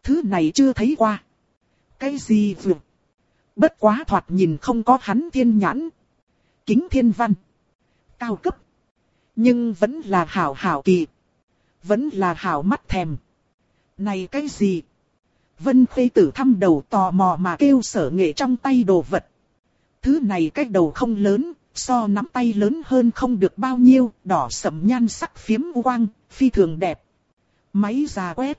Thứ này chưa thấy qua. Cái gì vượt? Bất quá thoạt nhìn không có hắn thiên nhãn. Kính thiên văn. Cao cấp. Nhưng vẫn là hảo hảo kỳ. Vẫn là hảo mắt thèm. Này cái gì? Vân Khê Tử thăm đầu tò mò mà kêu Sở Nghệ trong tay đồ vật. Thứ này cái đầu không lớn, so nắm tay lớn hơn không được bao nhiêu, đỏ sẫm nhan sắc phiếm quang, phi thường đẹp. Máy già quét.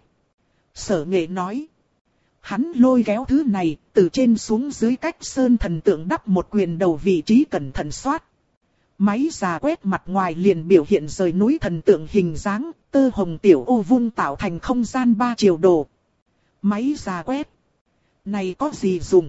Sở Nghệ nói. Hắn lôi kéo thứ này, từ trên xuống dưới cách sơn thần tượng đắp một quyền đầu vị trí cẩn thận soát. Máy già quét mặt ngoài liền biểu hiện rời núi thần tượng hình dáng, tơ hồng tiểu ô vuông tạo thành không gian 3 chiều đồ. Máy già quét. Này có gì dùng?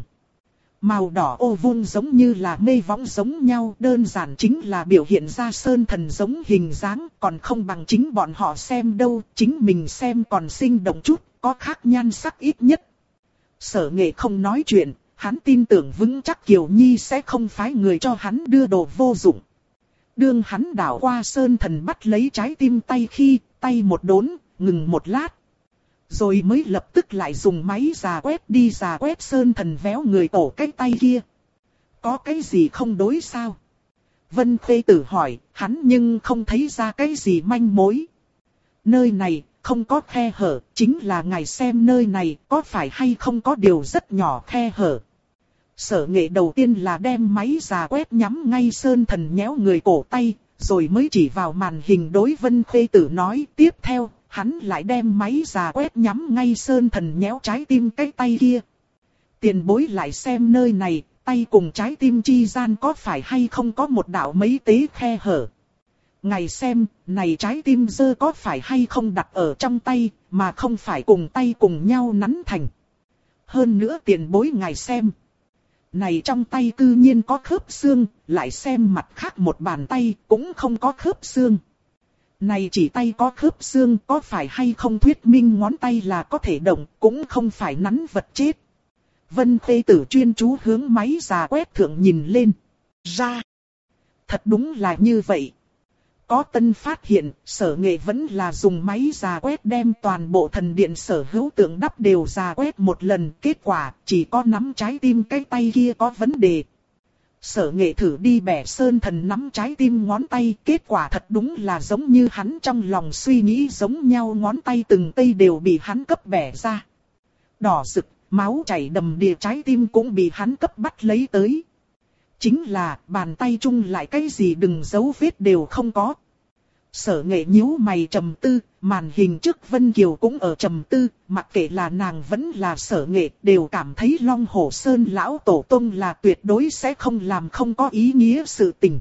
Màu đỏ ô vuông giống như là mê võng giống nhau, đơn giản chính là biểu hiện ra sơn thần giống hình dáng, còn không bằng chính bọn họ xem đâu, chính mình xem còn sinh động chút, có khác nhan sắc ít nhất. Sở Nghệ không nói chuyện, hắn tin tưởng vững chắc Kiều Nhi sẽ không phái người cho hắn đưa đồ vô dụng. Đương hắn đảo qua sơn thần bắt lấy trái tim tay khi, tay một đốn, ngừng một lát. Rồi mới lập tức lại dùng máy già quét đi già quét sơn thần véo người tổ cái tay kia. Có cái gì không đối sao? Vân Khê Tử hỏi, hắn nhưng không thấy ra cái gì manh mối. Nơi này, không có khe hở, chính là ngài xem nơi này có phải hay không có điều rất nhỏ khe hở. Sở Nghệ đầu tiên là đem máy già quét nhắm ngay sơn thần nhéo người cổ tay, rồi mới chỉ vào màn hình đối Vân Khê Tử nói tiếp theo. Hắn lại đem máy già quét nhắm ngay sơn thần nhéo trái tim cái tay kia. Tiền bối lại xem nơi này, tay cùng trái tim chi gian có phải hay không có một đạo mấy tế khe hở. Ngài xem, này trái tim dơ có phải hay không đặt ở trong tay, mà không phải cùng tay cùng nhau nắn thành. Hơn nữa tiền bối ngài xem. Này trong tay cư nhiên có khớp xương, lại xem mặt khác một bàn tay cũng không có khớp xương. Này chỉ tay có khớp xương có phải hay không thuyết minh ngón tay là có thể động, cũng không phải nắn vật chết. Vân Khê Tử chuyên chú hướng máy già quét thượng nhìn lên. Ra. Thật đúng là như vậy. Có tân phát hiện, Sở Nghệ vẫn là dùng máy già quét đem toàn bộ thần điện sở hữu tượng đắp đều già quét một lần. Kết quả chỉ có nắm trái tim cái tay kia có vấn đề. Sở Nghệ thử đi bẻ sơn thần nắm trái tim ngón tay, kết quả thật đúng là giống như hắn trong lòng suy nghĩ giống nhau, ngón tay từng cây đều bị hắn cấp bẻ ra. Đỏ rực, máu chảy đầm đìa trái tim cũng bị hắn cấp bắt lấy tới. Chính là bàn tay chung lại cái gì đừng dấu vết đều không có. Sở Nghệ nhíu mày trầm tư, màn hình trước Vân Kiều cũng ở trầm tư, mặc kệ là nàng vẫn là Sở Nghệ đều cảm thấy Long Hổ Sơn lão tổ tông là tuyệt đối sẽ không làm không có ý nghĩa sự tình.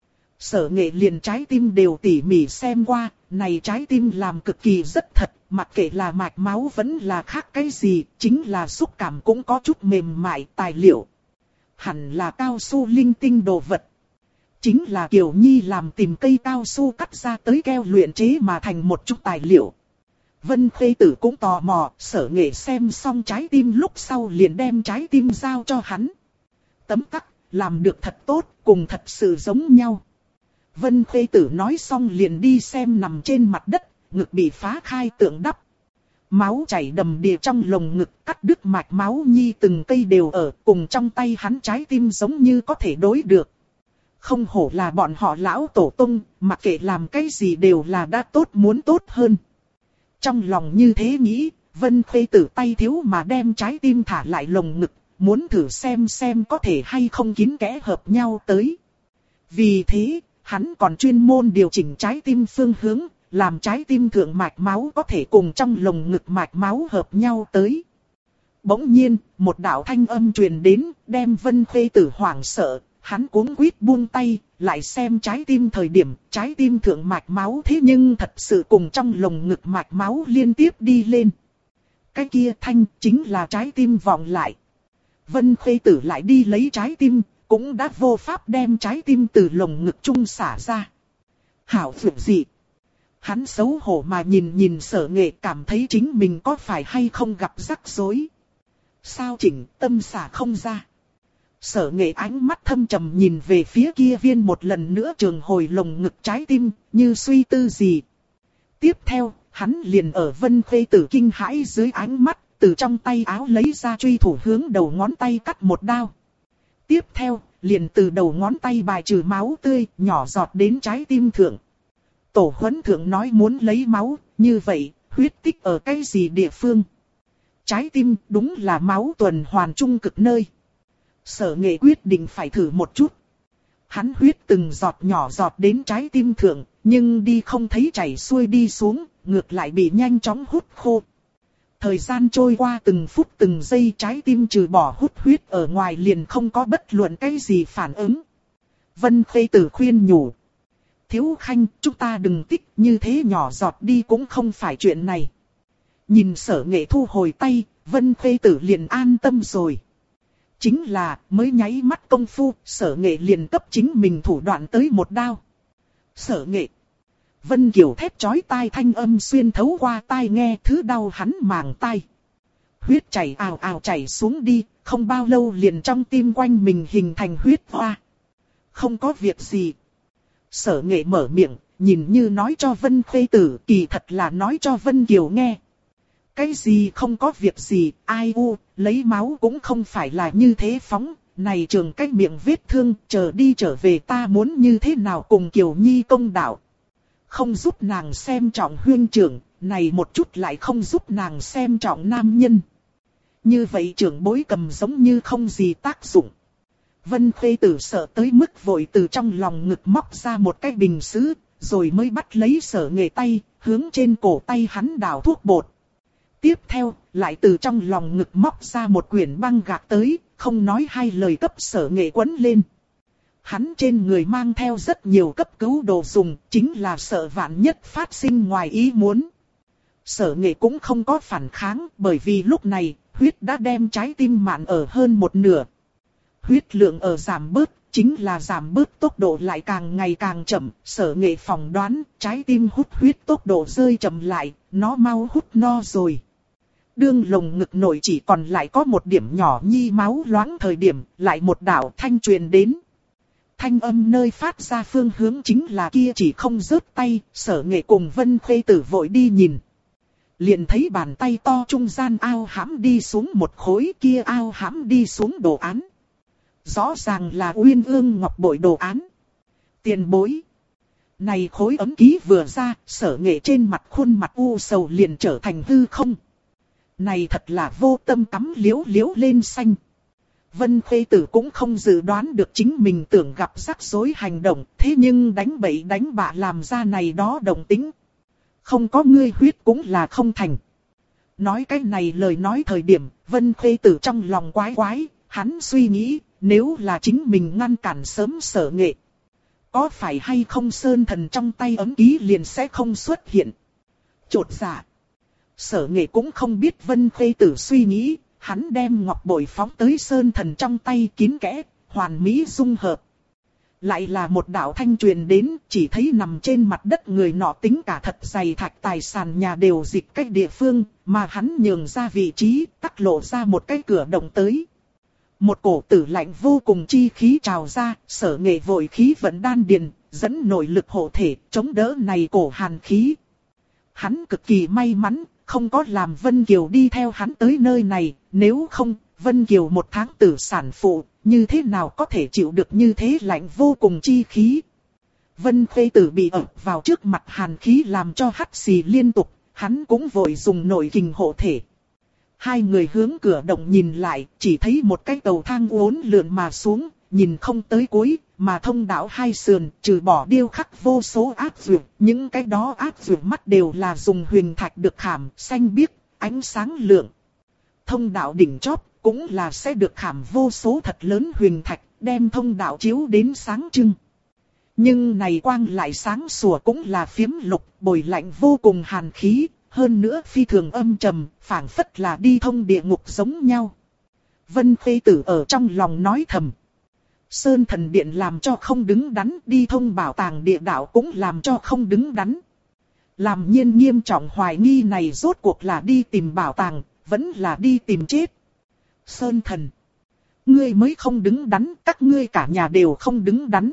Sở Nghệ liền trái tim đều tỉ mỉ xem qua, này trái tim làm cực kỳ rất thật, mặc kệ là mạch máu vẫn là khác cái gì, chính là xúc cảm cũng có chút mềm mại tài liệu. Hẳn là cao su linh tinh đồ vật. Chính là Kiều Nhi làm tìm cây cao su cắt ra tới keo luyện chế mà thành một chút tài liệu. Vân Khê Tử cũng tò mò, Sở Nghệ xem xong trái tim lúc sau liền đem trái tim giao cho hắn. Tấm tắc, làm được thật tốt, cùng thật sự giống nhau. Vân Khê Tử nói xong liền đi xem nằm trên mặt đất, ngực bị phá khai tượng đắp. Máu chảy đầm đìa trong lồng ngực, cắt đứt mạch máu nhi từng cây đều ở, cùng trong tay hắn trái tim giống như có thể đối được. Không hổ là bọn họ lão tổ tông, mặc kệ làm cái gì đều là đã tốt muốn tốt hơn. Trong lòng như thế nghĩ, Vân Khê Tử tay thiếu mà đem trái tim thả lại lồng ngực, muốn thử xem có thể hay không kín kẽ hợp nhau tới. Vì thế, hắn còn chuyên môn điều chỉnh trái tim phương hướng, làm trái tim thượng mạch máu có thể cùng trong lồng ngực mạch máu hợp nhau tới. Bỗng nhiên, một đạo thanh âm truyền đến, đem Vân Khê Tử hoảng sợ. Hắn cuống quýt buông tay, lại xem trái tim thời điểm, trái tim thượng mạch máu thế nhưng thật sự cùng trong lồng ngực mạch máu liên tiếp đi lên. Cái kia thanh chính là trái tim vọng lại. Vân Khê Tử lại đi lấy trái tim, cũng đã vô pháp đem trái tim từ lồng ngực trung xả ra. Hảo phượng dị. Hắn xấu hổ mà nhìn Sở Nghệ, cảm thấy chính mình có phải hay không gặp rắc rối. Sao chỉnh tâm xả không ra. Sở Nghệ ánh mắt thâm trầm nhìn về phía kia viên một lần nữa trường hồi lồng ngực trái tim, như suy tư gì. Tiếp theo, hắn liền ở Vân Khê Tử kinh hãi dưới ánh mắt, từ trong tay áo lấy ra truy thủ hướng đầu ngón tay cắt một đao. Tiếp theo, liền từ đầu ngón tay bài trừ máu tươi, nhỏ giọt đến trái tim thượng. Tổ huấn thượng nói muốn lấy máu, như vậy, huyết tích ở cái gì địa phương? Trái tim đúng là máu tuần hoàn trung cực nơi. Sở Nghệ quyết định phải thử một chút. Hắn huyết từng giọt nhỏ giọt đến trái tim thượng, nhưng đi không thấy chảy xuôi đi xuống, ngược lại bị nhanh chóng hút khô. Thời gian trôi qua từng phút từng giây, trái tim trừ bỏ hút huyết ở ngoài liền không có bất luận cái gì phản ứng. Vân Khê Tử khuyên nhủ. Thiếu Khanh, chúng ta đừng tích, như thế nhỏ giọt đi cũng không phải chuyện này. Nhìn Sở Nghệ thu hồi tay, Vân Khê Tử liền an tâm rồi. Chính là, mới nháy mắt công phu, Sở Nghệ liền cấp chính mình thủ đoạn tới một đao. Sở Nghệ. Vân Kiều thét chói tai thanh âm xuyên thấu qua tai nghe, thứ đau hắn màng tai. Huyết chảy ào ào chảy xuống đi, không bao lâu liền trong tim quanh mình hình thành huyết hoa. Không có việc gì. Sở Nghệ mở miệng, nhìn như nói cho Vân Khê Tử, kỳ thật là nói cho Vân Kiều nghe. Cái gì không có việc gì, ai u, lấy máu cũng không phải là như thế phóng, này trường cái miệng vết thương, chờ đi trở về ta muốn như thế nào cùng Kiều Nhi công đạo. Không giúp nàng xem trọng huyên trưởng, này một chút lại không giúp nàng xem trọng nam nhân. Như vậy trưởng bối cầm giống như không gì tác dụng. Vân Khê Tử sợ tới mức vội từ trong lòng ngực móc ra một cái bình sứ, rồi mới bắt lấy Sở Nghệ tay, hướng trên cổ tay hắn đảo thuốc bột. Tiếp theo, lại từ trong lòng ngực móc ra một quyển băng gạc tới, không nói hai lời cấp Sở Nghệ quấn lên. Hắn trên người mang theo rất nhiều cấp cứu đồ dùng, chính là sợ vạn nhất phát sinh ngoài ý muốn. Sở Nghệ cũng không có phản kháng, bởi vì lúc này, huyết đã đem trái tim mạn ở hơn một nửa. Huyết lượng ở giảm bớt, chính là giảm bớt tốc độ lại càng ngày càng chậm. Sở Nghệ phỏng đoán, trái tim hút huyết tốc độ rơi chậm lại, nó mau hút no rồi. Đương lồng ngực nổi chỉ còn lại có một điểm nhỏ nhi máu loãng thời điểm, lại một đạo thanh truyền đến. Thanh âm nơi phát ra phương hướng chính là kia chỉ không rớt tay, Sở Nghệ cùng Vân Khê Tử vội đi nhìn. Liền thấy bàn tay to trung gian ao hãm đi xuống một khối, kia ao hãm đi xuống đồ án. Rõ ràng là Uyên Ương Ngọc bội đồ án. Tiền bối. Này khối ấm ký vừa ra, Sở Nghệ trên mặt khuôn mặt u sầu liền trở thành hư không. Này thật là vô tâm cắm liếu liếu lên xanh. Vân Khê Tử cũng không dự đoán được chính mình tưởng gặp rắc rối hành động, thế nhưng đánh bậy đánh bạ làm ra này đó động tính. Không có ngươi huyết cũng là không thành. Nói cái này lời nói thời điểm, Vân Khê Tử trong lòng quái quái, hắn suy nghĩ, nếu là chính mình ngăn cản sớm Sở Nghệ. Có phải hay không sơn thần trong tay ấm ký liền sẽ không xuất hiện. Chột dạ. Sở Nghệ cũng không biết Vân Khê Tử suy nghĩ, hắn đem ngọc bội phóng tới sơn thần trong tay kín kẽ, hoàn mỹ dung hợp. Lại là một đạo thanh truyền đến, chỉ thấy nằm trên mặt đất người nọ tính cả thật dày thạch tài sàn nhà đều dịch cách địa phương, mà hắn nhường ra vị trí, tắc lộ ra một cái cửa động tới. Một cổ tử lạnh vô cùng chi khí trào ra, Sở Nghệ vội khí vận đan điền, dẫn nội lực hộ thể, chống đỡ này cổ hàn khí. Hắn cực kỳ may mắn, không có làm Vân Kiều đi theo hắn tới nơi này, nếu không, Vân Kiều một tháng tử sản phụ, như thế nào có thể chịu được như thế lạnh vô cùng chi khí. Vân Khê Tử bị ập vào trước mặt hàn khí làm cho hắt xì liên tục, hắn cũng vội dùng nội kình hộ thể. Hai người hướng cửa động nhìn lại, chỉ thấy một cái cầu thang uốn lượn mà xuống, nhìn không tới cuối, mà thông đạo hai sườn, trừ bỏ điêu khắc vô số ác dược, những cái đó ác dược mắt đều là dùng huyền thạch được khảm, xanh biếc, ánh sáng lượng. Thông đạo đỉnh chóp, cũng là sẽ được khảm vô số thật lớn huyền thạch, đem thông đạo chiếu đến sáng trưng. Nhưng này quang lại sáng sủa cũng là phiếm lục, bồi lạnh vô cùng hàn khí, hơn nữa phi thường âm trầm, phảng phất là đi thông địa ngục giống nhau. Vân Khê Tử ở trong lòng nói thầm. Sơn thần điện làm cho không đứng đắn, đi thông bảo tàng địa đạo cũng làm cho không đứng đắn. Làm nhiên nghiêm trọng hoài nghi này rốt cuộc là đi tìm bảo tàng, vẫn là đi tìm chết. Sơn thần, ngươi mới không đứng đắn, các ngươi cả nhà đều không đứng đắn.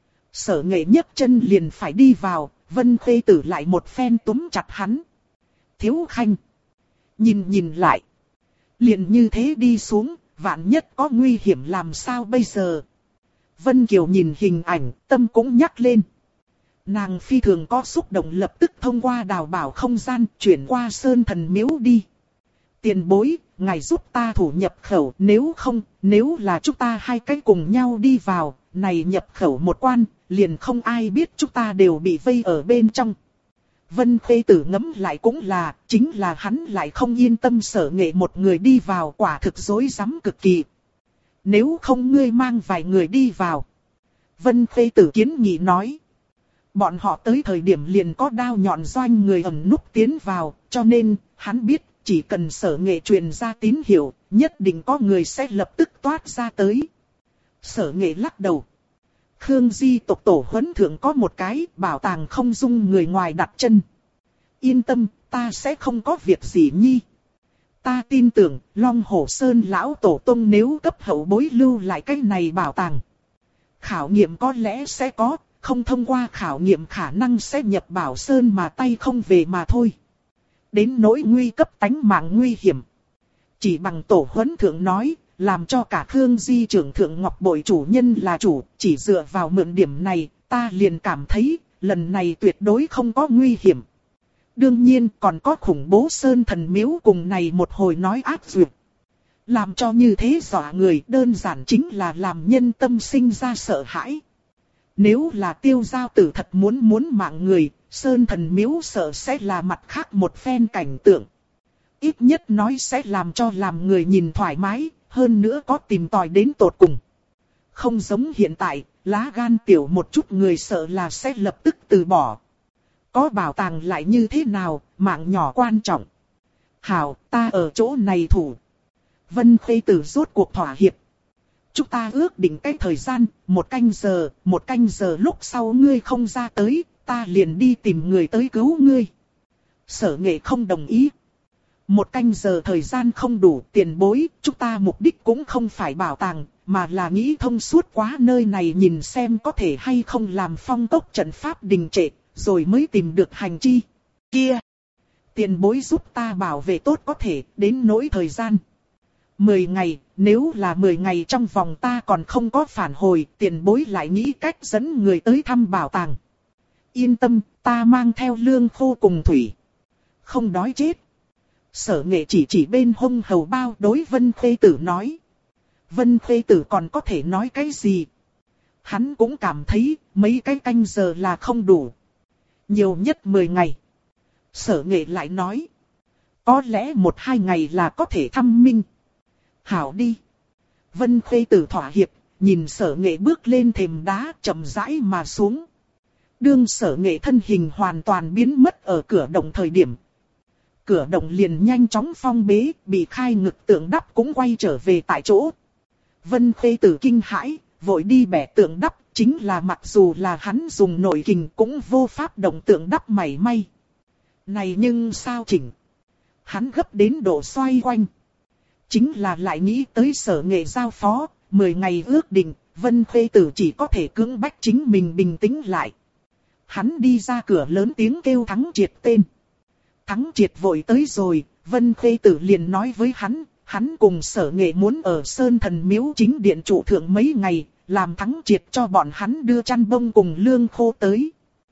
Sở Nghệ nhấc chân liền phải đi vào, Vân Khê Tử lại một phen túm chặt hắn. Thiếu Khanh, nhìn lại, Liền như thế đi xuống, vạn nhất có nguy hiểm làm sao bây giờ? Vân Kiều nhìn hình ảnh, tâm cũng nhắc lên. Nàng phi thường có xúc động, lập tức thông qua đào bảo không gian chuyển qua Sơn Thần Miếu đi. Tiền bối, ngài giúp ta thủ nhập khẩu, nếu là chúng ta hai cái cùng nhau đi vào, này nhập khẩu một quan, liền không ai biết chúng ta đều bị vây ở bên trong. Vân Khê Tử ngẫm lại cũng là, chính là hắn lại không yên tâm Sở Nghệ một người đi vào, quả thực rối rắm cực kỳ. Nếu không ngươi mang vài người đi vào. Vân Khê Tử kiến nghị nói. Bọn họ tới thời điểm liền có đao nhọn doanh người ẩn núp tiến vào, cho nên, hắn biết, chỉ cần Sở Nghệ truyền ra tín hiệu, nhất định có người sẽ lập tức toát ra tới. Sở Nghệ lắc đầu. Khương Di tộc tổ huấn thượng có một cái bảo tàng không dung người ngoài đặt chân. Yên tâm, ta sẽ không có việc gì nhi. Ta tin tưởng, Long Hổ Sơn lão tổ tông nếu cấp hậu bối lưu lại cái này bảo tàng. Khảo nghiệm có lẽ sẽ có, không thông qua khảo nghiệm khả năng sẽ nhập Bảo Sơn mà tay không về mà thôi. Đến nỗi nguy cấp tánh mạng nguy hiểm. Chỉ bằng tổ huấn thượng nói, làm cho cả Khương Di trưởng thượng ngọc bội chủ nhân là chủ, chỉ dựa vào mượn điểm này, ta liền cảm thấy, lần này tuyệt đối không có nguy hiểm. Đương nhiên còn có khủng bố Sơn Thần Miếu cùng này một hồi nói ác duyệt. Làm cho như thế dọa người đơn giản chính là làm nhân tâm sinh ra sợ hãi. Nếu là Tiêu Giao Tử thật muốn mạng người, Sơn Thần Miếu sợ sẽ là mặt khác một phen cảnh tượng. Ít nhất nói sẽ làm cho làm người nhìn thoải mái, hơn nữa có tìm tòi đến tột cùng. Không giống hiện tại, lá gan tiểu một chút người sợ là sẽ lập tức từ bỏ. Có bảo tàng lại như thế nào, mạng nhỏ quan trọng. Hảo, ta ở chỗ này thủ. Vân Khê Tử rốt cuộc thỏa hiệp. Chúng ta ước định cái thời gian, một canh giờ lúc sau ngươi không ra tới, ta liền đi tìm người tới cứu ngươi. Sở Nghệ không đồng ý. Một canh giờ thời gian không đủ, tiền bối, chúng ta mục đích cũng không phải bảo tàng, mà là nghĩ thông suốt quá nơi này nhìn xem có thể hay không làm phong tốc trận pháp đình trệ, rồi mới tìm được hành chi. Kia! Tiền bối giúp ta bảo vệ tốt có thể, đến nỗi thời gian. 10 ngày, nếu là 10 ngày trong vòng ta còn không có phản hồi, tiền bối lại nghĩ cách dẫn người tới thăm bảo tàng. Yên tâm, ta mang theo lương khô cùng thủy. Không đói chết. Sở Nghệ chỉ bên hông hầu bao đối Vân Khê Tử nói. Vân Khê Tử còn có thể nói cái gì? Hắn cũng cảm thấy mấy cái canh giờ là không đủ. Nhiều nhất 10 ngày. Sở Nghệ lại nói. Có lẽ 1-2 ngày là có thể thăm minh. Hảo đi. Vân Khê Tử thỏa hiệp, nhìn Sở Nghệ bước lên thềm đá chậm rãi mà xuống. Đương Sở Nghệ thân hình hoàn toàn biến mất ở cửa động thời điểm. Cửa động liền nhanh chóng phong bế, bị khai ngực tượng đắp cũng quay trở về tại chỗ. Vân Khê Tử kinh hãi, vội đi bẻ tượng đắp, chính là mặc dù là hắn dùng nội kình cũng vô pháp động tượng đắp mảy may. Này nhưng sao chỉnh? Hắn gấp đến độ xoay quanh. Chính là lại nghĩ tới Sở Nghệ giao phó, 10 ngày ước định, Vân Khê Tử chỉ có thể cưỡng bách chính mình bình tĩnh lại. Hắn đi ra cửa lớn tiếng kêu Thắng Triệt tên. Thắng Triệt vội tới rồi, Vân Khê Tử liền nói với hắn cùng Sở Nghệ muốn ở Sơn Thần Miếu chính điện trụ thượng mấy ngày, làm Thắng Triệt cho bọn hắn đưa chăn bông cùng lương khô tới.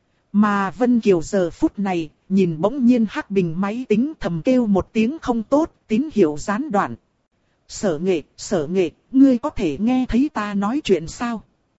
Mà Vân Kiều giờ phút này, nhìn bỗng nhiên hắc bình máy tính thầm kêu một tiếng không tốt, tín hiệu gián đoạn. Sở Nghệ, ngươi có thể nghe thấy ta nói chuyện sao?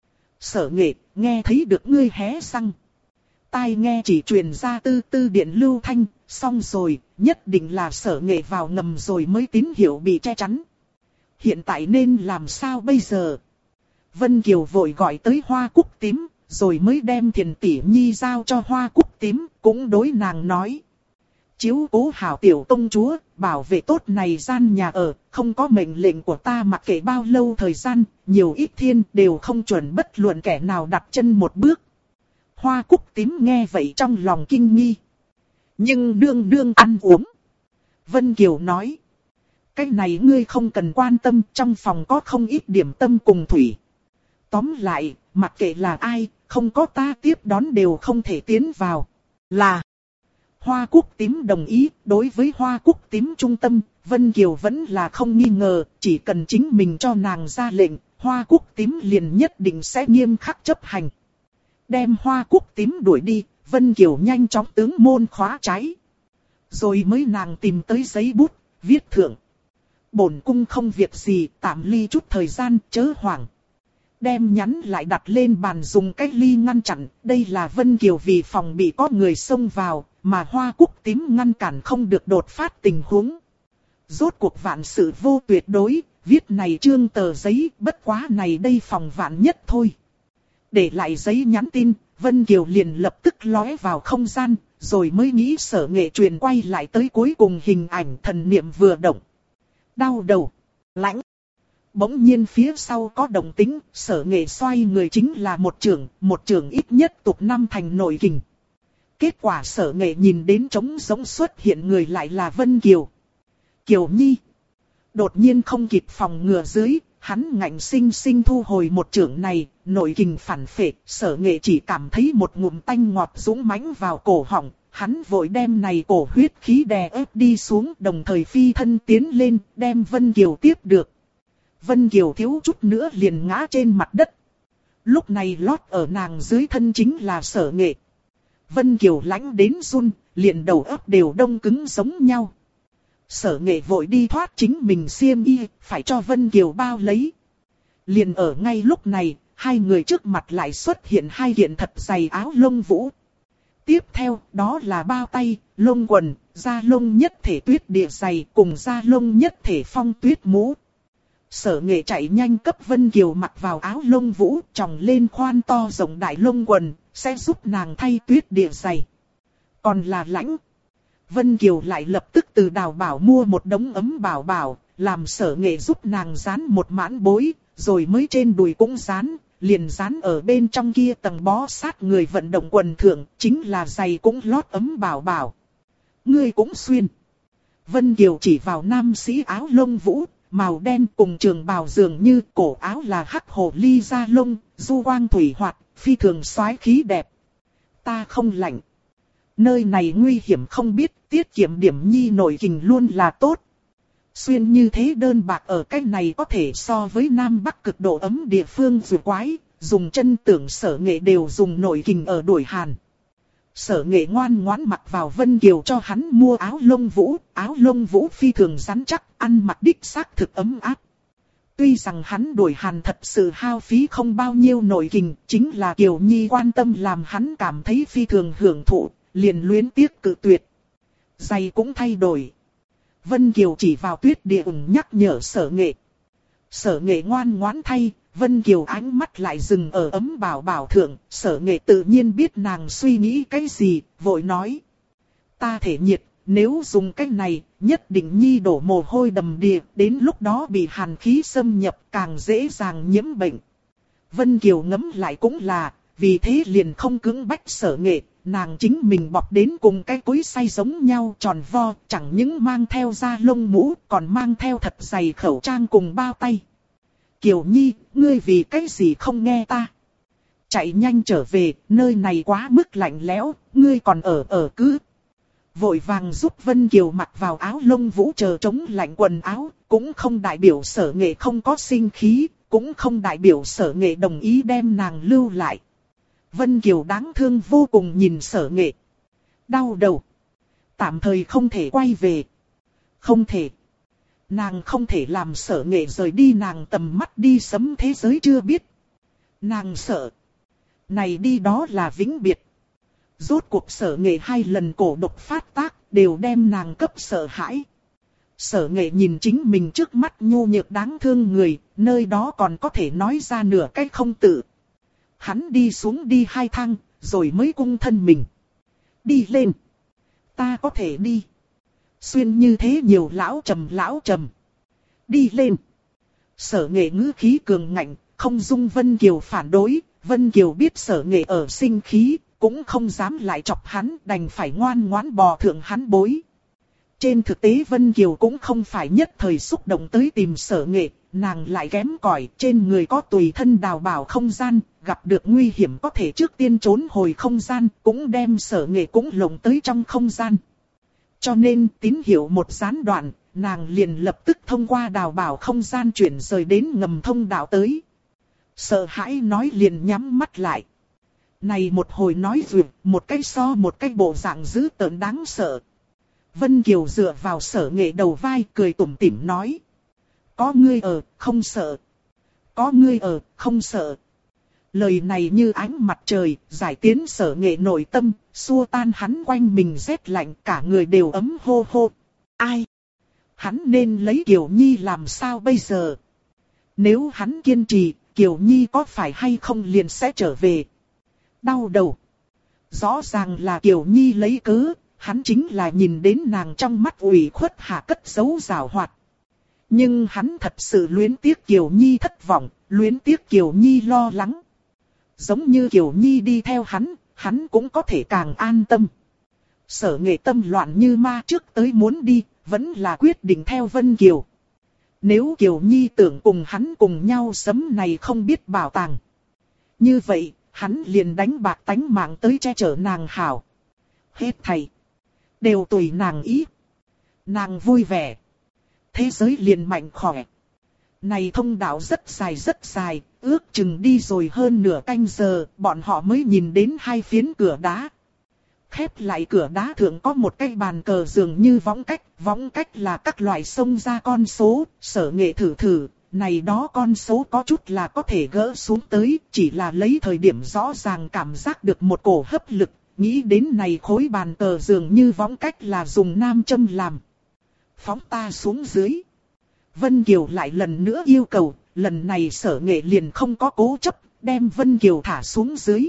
Sở Nghệ, nghe thấy được ngươi hé răng. Tai nghe chỉ truyền ra tư điện lưu thanh, xong rồi, nhất định là Sở Nghệ vào ngầm rồi mới tín hiệu bị che chắn. Hiện tại nên làm sao bây giờ? Vân Kiều vội gọi tới Hoa Cúc Tím, rồi mới đem Thiền Tỷ Nhi giao cho Hoa Cúc Tím, cũng đối nàng nói. Chiếu cố hảo tiểu công chúa, bảo vệ tốt này gian nhà ở, không có mệnh lệnh của ta mặc kệ bao lâu thời gian, nhiều ít thiên đều không chuẩn bất luận kẻ nào đặt chân một bước. Hoa Cúc Tím nghe vậy trong lòng kinh nghi. Nhưng đương ăn uống. Vân Kiều nói. Cái này ngươi không cần quan tâm, trong phòng có không ít điểm tâm cùng thủy. Tóm lại, mặc kệ là ai, không có ta tiếp đón đều không thể tiến vào. Là. Hoa Cúc Tím đồng ý, đối với Hoa Cúc Tím trung tâm, Vân Kiều vẫn là không nghi ngờ, chỉ cần chính mình cho nàng ra lệnh, Hoa Cúc Tím liền nhất định sẽ nghiêm khắc chấp hành. Đem Hoa Cúc Tím đuổi đi, Vân Kiều nhanh chóng tướng môn khóa trái. Rồi mới nàng tìm tới giấy bút, viết thượng. Bổn cung không việc gì, tạm ly chút thời gian, chớ hoảng. Đem nhắn lại đặt lên bàn dùng cách ly ngăn chặn, đây là Vân Kiều vì phòng bị có người xông vào, mà Hoa Cúc Tím ngăn cản không được đột phát tình huống. Rốt cuộc vạn sự vô tuyệt đối, viết này trương tờ giấy, bất quá này đây phòng vạn nhất thôi. Để lại giấy nhắn tin, Vân Kiều liền lập tức lóe vào không gian, rồi mới nghĩ Sở Nghệ truyền quay lại tới cuối cùng hình ảnh thần niệm vừa động. Đau đầu, lãnh. Bỗng nhiên phía sau có động tĩnh, Sở Nghệ xoay người chính là một trưởng ít nhất tục năm thành nội kình. Kết quả Sở Nghệ nhìn đến trống giống xuất hiện người lại là Vân Kiều. Kiều Nhi. Đột nhiên không kịp phòng ngừa dưới, hắn ngạnh sinh sinh thu hồi một chưởng này, nội kình phản phệ, Sở Nghệ chỉ cảm thấy một ngụm tanh ngọt dũng mãnh vào cổ họng, hắn vội đem này cổ huyết khí đè ép đi xuống, đồng thời phi thân tiến lên, đem Vân Kiều tiếp được. Vân Kiều thiếu chút nữa liền ngã trên mặt đất. Lúc này lót ở nàng dưới thân chính là Sở Nghệ. Vân Kiều lãnh đến run, liền đầu óc đều đông cứng giống nhau. Sở Nghệ vội đi thoát chính mình xiêm y, phải cho Vân Kiều bao lấy. Liền ở ngay lúc này, hai người trước mặt lại xuất hiện hai kiện thật dày áo lông vũ. Tiếp theo, đó là bao tay, lông quần, da lông nhất thể tuyết địa dày cùng da lông nhất thể phong tuyết mũ. Sở Nghệ chạy nhanh cấp Vân Kiều mặc vào áo lông vũ, tròng lên khoan to rộng đại lông quần, sẽ giúp nàng thay tuyết địa dày. Còn là lãnh. Vân Kiều lại lập tức từ Đào Bảo mua một đống ấm bảo bảo, làm Sở Nghệ giúp nàng dán một mãn bối, rồi mới trên đùi cũng dán, liền dán ở bên trong kia tầng bó sát người vận động quần thượng, chính là giày cũng lót ấm bảo bảo. Ngươi cũng xuyên. Vân Kiều chỉ vào nam sĩ áo lông vũ, màu đen cùng trường bào dường như, cổ áo là hắc hồ ly da lông, du quang thủy hoạt, phi thường soái khí đẹp. Ta không lạnh. Nơi này nguy hiểm không biết, tiết kiệm điểm nhi nội kình luôn là tốt. Xuyên như thế đơn bạc ở cách này có thể so với Nam Bắc cực độ ấm địa phương dù quái, dùng chân tưởng Sở Nghệ đều dùng nội kình ở đuổi hàn. Sở Nghệ ngoan ngoãn mặc vào Vân Kiều cho hắn mua áo lông vũ phi thường rắn chắc, ăn mặc đích xác thực ấm áp. Tuy rằng hắn đuổi hàn thật sự hao phí không bao nhiêu nội kình, chính là Kiều Nhi quan tâm làm hắn cảm thấy phi thường hưởng thụ, liền luyến tiếc cự tuyệt. Giày cũng thay đổi. Vân Kiều chỉ vào tuyết địa nhắc nhở Sở Nghệ. Sở Nghệ ngoan ngoãn thay, Vân Kiều ánh mắt lại dừng ở ấm bảo bảo thượng, Sở Nghệ tự nhiên biết nàng suy nghĩ cái gì, vội nói. Ta thể nhiệt, nếu dùng cái này, nhất định nhi đổ mồ hôi đầm đìa, đến lúc đó bị hàn khí xâm nhập càng dễ dàng nhiễm bệnh. Vân Kiều ngẫm lại cũng là, vì thế liền không cưỡng bách Sở Nghệ, nàng chính mình bọc đến cùng cái cối xay giống nhau tròn vo, chẳng những mang theo da lông mũ, còn mang theo thật dày khẩu trang cùng bao tay. Kiều Nhi, ngươi vì cái gì không nghe ta? Chạy nhanh trở về, nơi này quá mức lạnh lẽo, ngươi còn ở cứ. Vội vàng giúp Vân Kiều mặc vào áo lông vũ chờ chống lạnh quần áo, cũng không đại biểu Sở Nghệ không có sinh khí, cũng không đại biểu Sở Nghệ đồng ý đem nàng lưu lại. Vân Kiều đáng thương vô cùng nhìn Sở Nghệ. Đau đầu. Tạm thời không thể quay về. Không thể. Nàng không thể làm Sở Nghệ rời đi nàng tầm mắt đi sấm thế giới chưa biết. Nàng sợ. Này đi đó là vĩnh biệt. Rốt cuộc Sở Nghệ hai lần cổ độc phát tác đều đem nàng cấp sợ hãi. Sở Nghệ nhìn chính mình trước mắt nhu nhược đáng thương người, nơi đó còn có thể nói ra nửa cách không tự. Hắn đi xuống đi 2 thang, rồi mới cung thân mình. Đi lên. Ta có thể đi. Xuyên như thế nhiều lão trầm. Đi lên. Sở Nghệ ngữ khí cường ngạnh, không dung Vân Kiều phản đối. Vân Kiều biết Sở Nghệ ở sinh khí, cũng không dám lại chọc hắn, đành phải ngoan ngoãn bò thượng hắn bối. Trên thực tế Vân Kiều cũng không phải nhất thời xúc động tới tìm Sở Nghệ, nàng lại kém cỏi, trên người có tùy thân đào bảo không gian, gặp được nguy hiểm có thể trước tiên trốn hồi không gian, cũng đem Sở Nghệ cũng lồng tới trong không gian. Cho nên tín hiệu một gián đoạn, nàng liền lập tức thông qua đào bảo không gian chuyển rời đến ngầm thông đạo tới. Sợ hãi nói liền nhắm mắt lại. Này một hồi nói vượt, một cái so một cái bộ dạng dữ tợn đáng sợ. Vân Kiều dựa vào Sở Nghệ đầu vai cười tủm tỉm nói. Có ngươi ở, không sợ. Có ngươi ở, không sợ. Lời này như ánh mặt trời, giải tiến Sở Nghệ nội tâm, xua tan hắn quanh mình rét lạnh, cả người đều ấm hô hô. Ai? Hắn nên lấy Kiều Nhi làm sao bây giờ? Nếu hắn kiên trì, Kiều Nhi có phải hay không liền sẽ trở về? Đau đầu. Rõ ràng là Kiều Nhi lấy cớ, hắn chính là nhìn đến nàng trong mắt ủy khuất hạ cất giấu giảo hoạt. Nhưng hắn thật sự luyến tiếc Kiều Nhi thất vọng, luyến tiếc Kiều Nhi lo lắng. Giống như Kiều Nhi đi theo hắn cũng có thể càng an tâm. Sở Nghệ tâm loạn như ma trước tới muốn đi, vẫn là quyết định theo Vân Kiều. Nếu Kiều Nhi tưởng cùng hắn cùng nhau sớm này không biết bảo tàng. Như vậy, hắn liền đánh bạc tánh mạng tới che chở nàng hảo. Hết thầy. Đều tùy nàng ý. Nàng vui vẻ. Thế giới liền mạnh khỏe. Này thông đạo rất dài, ước chừng đi rồi hơn nửa canh giờ, bọn họ mới nhìn đến hai phiến cửa đá. Khép lại cửa đá thượng có một cái bàn cờ dường như võng cách là các loại xông ra con số, Sở Nghệ thử, này đó con số có chút là có thể gỡ xuống tới, chỉ là lấy thời điểm rõ ràng cảm giác được một cổ hấp lực, nghĩ đến này khối bàn cờ dường như võng cách là dùng nam châm làm. Phóng ta xuống dưới. Vân Kiều lại lần nữa yêu cầu, lần này Sở Nghệ liền không có cố chấp, đem Vân Kiều thả xuống dưới.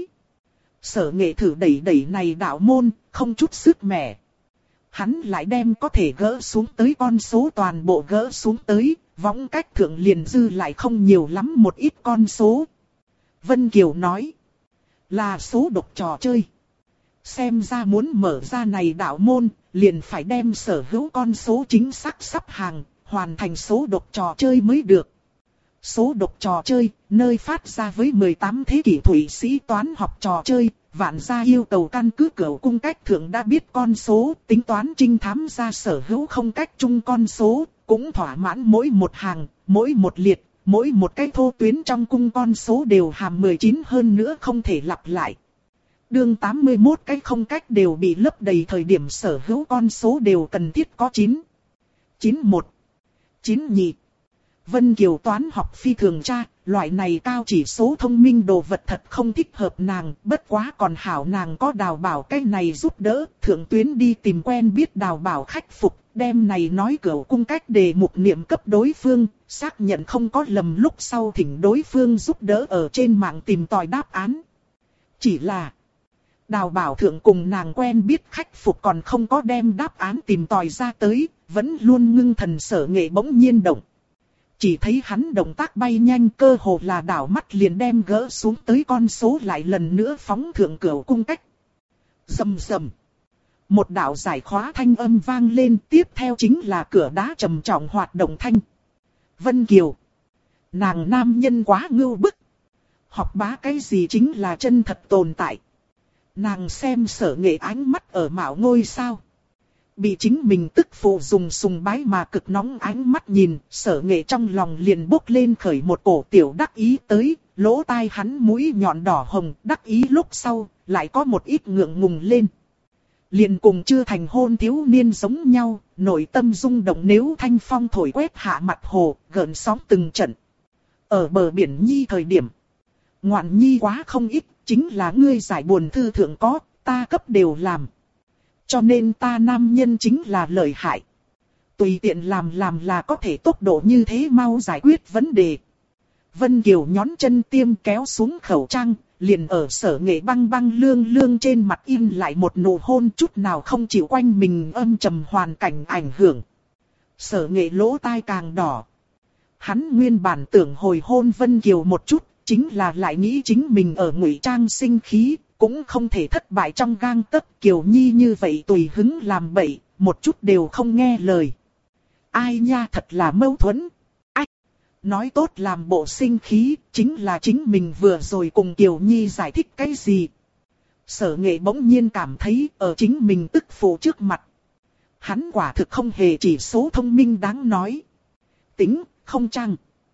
Sở Nghệ thử đẩy này đạo môn, không chút sức mẻ. Hắn lại đem có thể gỡ xuống tới con số toàn bộ gỡ xuống tới, võng cách thượng liền dư lại không nhiều lắm một ít con số. Vân Kiều nói, là số độc trò chơi. Xem ra muốn mở ra này đạo môn, liền phải đem sở hữu con số chính xác sắp hàng, hoàn thành số độc trò chơi mới được. Số độc trò chơi, nơi phát ra với 18 thế kỷ Thụy Sĩ toán học trò chơi, vạn gia yêu cầu căn cứ cửu cung cách thượng đã biết con số, tính toán trinh thám ra sở hữu không cách chung con số, cũng thỏa mãn mỗi một hàng, mỗi một liệt, mỗi một cái thô tuyến trong cung con số đều hàm 19 hơn nữa không thể lặp lại. Đương 81 cái không cách đều bị lấp đầy thời điểm sở hữu con số đều cần thiết có 9, 91, 92. Vân Kiều toán học phi thường tra, loại này cao chỉ số thông minh đồ vật thật không thích hợp nàng, bất quá còn hảo nàng có Đào Bảo cái này giúp đỡ, thượng tuyến đi tìm quen biết Đào Bảo khách phục, đem này nói cửu cung cách đề mục niệm cấp đối phương, xác nhận không có lầm lúc sau thỉnh đối phương giúp đỡ ở trên mạng tìm tòi đáp án. Chỉ là Đào Bảo thượng cùng nàng quen biết khách phục còn không có đem đáp án tìm tòi ra tới, vẫn luôn ngưng thần Sở Nghệ bỗng nhiên động. Chỉ thấy hắn động tác bay nhanh cơ hồ là đảo mắt liền đem gỡ xuống tới con số lại lần nữa phóng thượng cửu cung cách. Rầm rầm. Một đạo giải khóa thanh âm vang lên, tiếp theo chính là cửa đá trầm trọng hoạt động thanh. Vân Kiều. Nàng nam nhân quá ngưu bức. Học bá cái gì chính là chân thật tồn tại. Nàng xem Sở Nghệ ánh mắt ở mạo ngôi sao. Bị chính mình tức phụ dùng sùng bái mà cực nóng ánh mắt nhìn, Sở Nghệ trong lòng liền bốc lên khởi một cổ tiểu đắc ý tới, lỗ tai hắn mũi nhọn đỏ hồng, đắc ý lúc sau, lại có một ít ngượng ngùng lên. Liền cùng chưa thành hôn thiếu niên giống nhau, nội tâm rung động nếu thanh phong thổi quét hạ mặt hồ, gợn sóng từng trận. Ở bờ biển nhi thời điểm, ngoạn nhi quá không ít, chính là ngươi giải buồn thư thượng có, ta cấp đều làm. Cho nên ta nam nhân chính là lợi hại. Tùy tiện làm là có thể tốc độ như thế mau giải quyết vấn đề. Vân Kiều nhón chân tiêm kéo xuống khẩu trang, liền ở Sở Nghệ băng băng lương lương trên mặt in lại một nụ hôn chút nào không chịu quanh mình âm trầm hoàn cảnh ảnh hưởng. Sở Nghệ lỗ tai càng đỏ. Hắn nguyên bản tưởng hồi hôn Vân Kiều một chút, chính là lại nghĩ chính mình ở ngụy trang sinh khí. Cũng không thể thất bại trong gang tấc Kiều Nhi như vậy tùy hứng làm bậy, một chút đều không nghe lời. Ai nha thật là mâu thuẫn. Ách! Nói tốt làm bộ sinh khí, chính là chính mình vừa rồi cùng Kiều Nhi giải thích cái gì. Sở Nghệ bỗng nhiên cảm thấy ở chính mình tức phụ trước mặt. Hắn quả thực không hề chỉ số thông minh đáng nói. Tính, không chăng.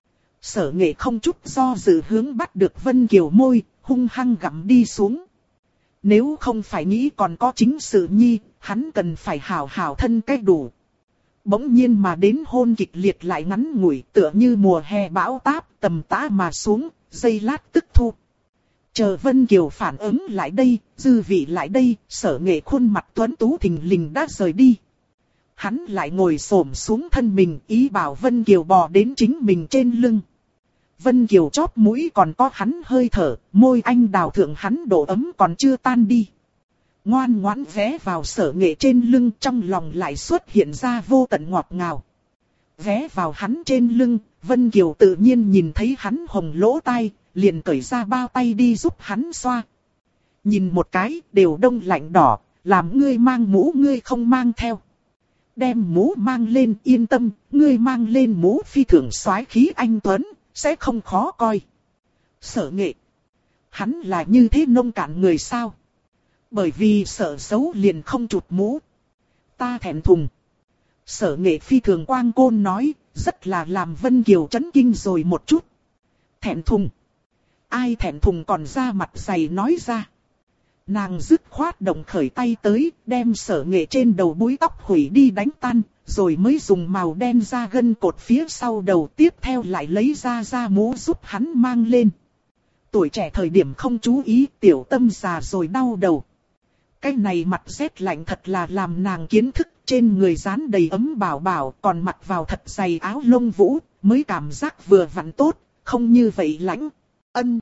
Sở Nghệ không chút do dự hướng bắt được Vân Kiều môi, hung hăng gặm đi xuống. Nếu không phải nghĩ còn có chính sự nhi, hắn cần phải hảo hảo thân cách đủ. Bỗng nhiên mà đến hôn kịch liệt lại ngắn ngủi, tựa như mùa hè bão táp tầm tã mà xuống, giây lát tức thu. Chờ Vân Kiều phản ứng lại đây, dư vị lại đây, Sở Nghệ khuôn mặt tuấn tú thình lình đã rời đi. Hắn lại ngồi xổm xuống thân mình, ý bảo Vân Kiều bò đến chính mình trên lưng. Vân Kiều chóp mũi còn có hắn hơi thở, môi anh đào thượng hắn độ ấm còn chưa tan đi. Ngoan ngoãn ghé vào Sở Nghệ trên lưng, trong lòng lại xuất hiện ra vô tận ngọt ngào. Ghé vào hắn trên lưng, Vân Kiều tự nhiên nhìn thấy hắn hồng lỗ tai, liền cởi ra bao tay đi giúp hắn xoa. Nhìn một cái, đều đông lạnh đỏ, làm ngươi mang mũ ngươi không mang theo. Đem mũ mang lên, yên tâm, ngươi mang lên mũ phi thường soái khí anh tuấn, sẽ không khó coi. Sở Nghệ, hắn là như thế nông cạn người sao? Bởi vì sợ xấu liền không chụp mũ. Ta thẹn thùng. Sở Nghệ phi thường quang côn nói, rất là làm Vân Kiều chấn kinh rồi một chút. Thẹn thùng? Ai thẹn thùng còn ra mặt dày nói ra. Nàng dứt khoát động khởi tay tới, đem Sở Nghệ trên đầu búi tóc hủy đi đánh tan, rồi mới dùng màu đen ra gân cột phía sau đầu, tiếp theo lại lấy ra mũ giúp hắn mang lên. Tuổi trẻ thời điểm không chú ý, tiểu tâm già rồi đau đầu. Cái này mặt rét lạnh thật là làm nàng kiến thức, trên người dán đầy ấm bảo bảo, còn mặc vào thật dày áo lông vũ, mới cảm giác vừa vặn tốt, không như vậy lãnh. Ân.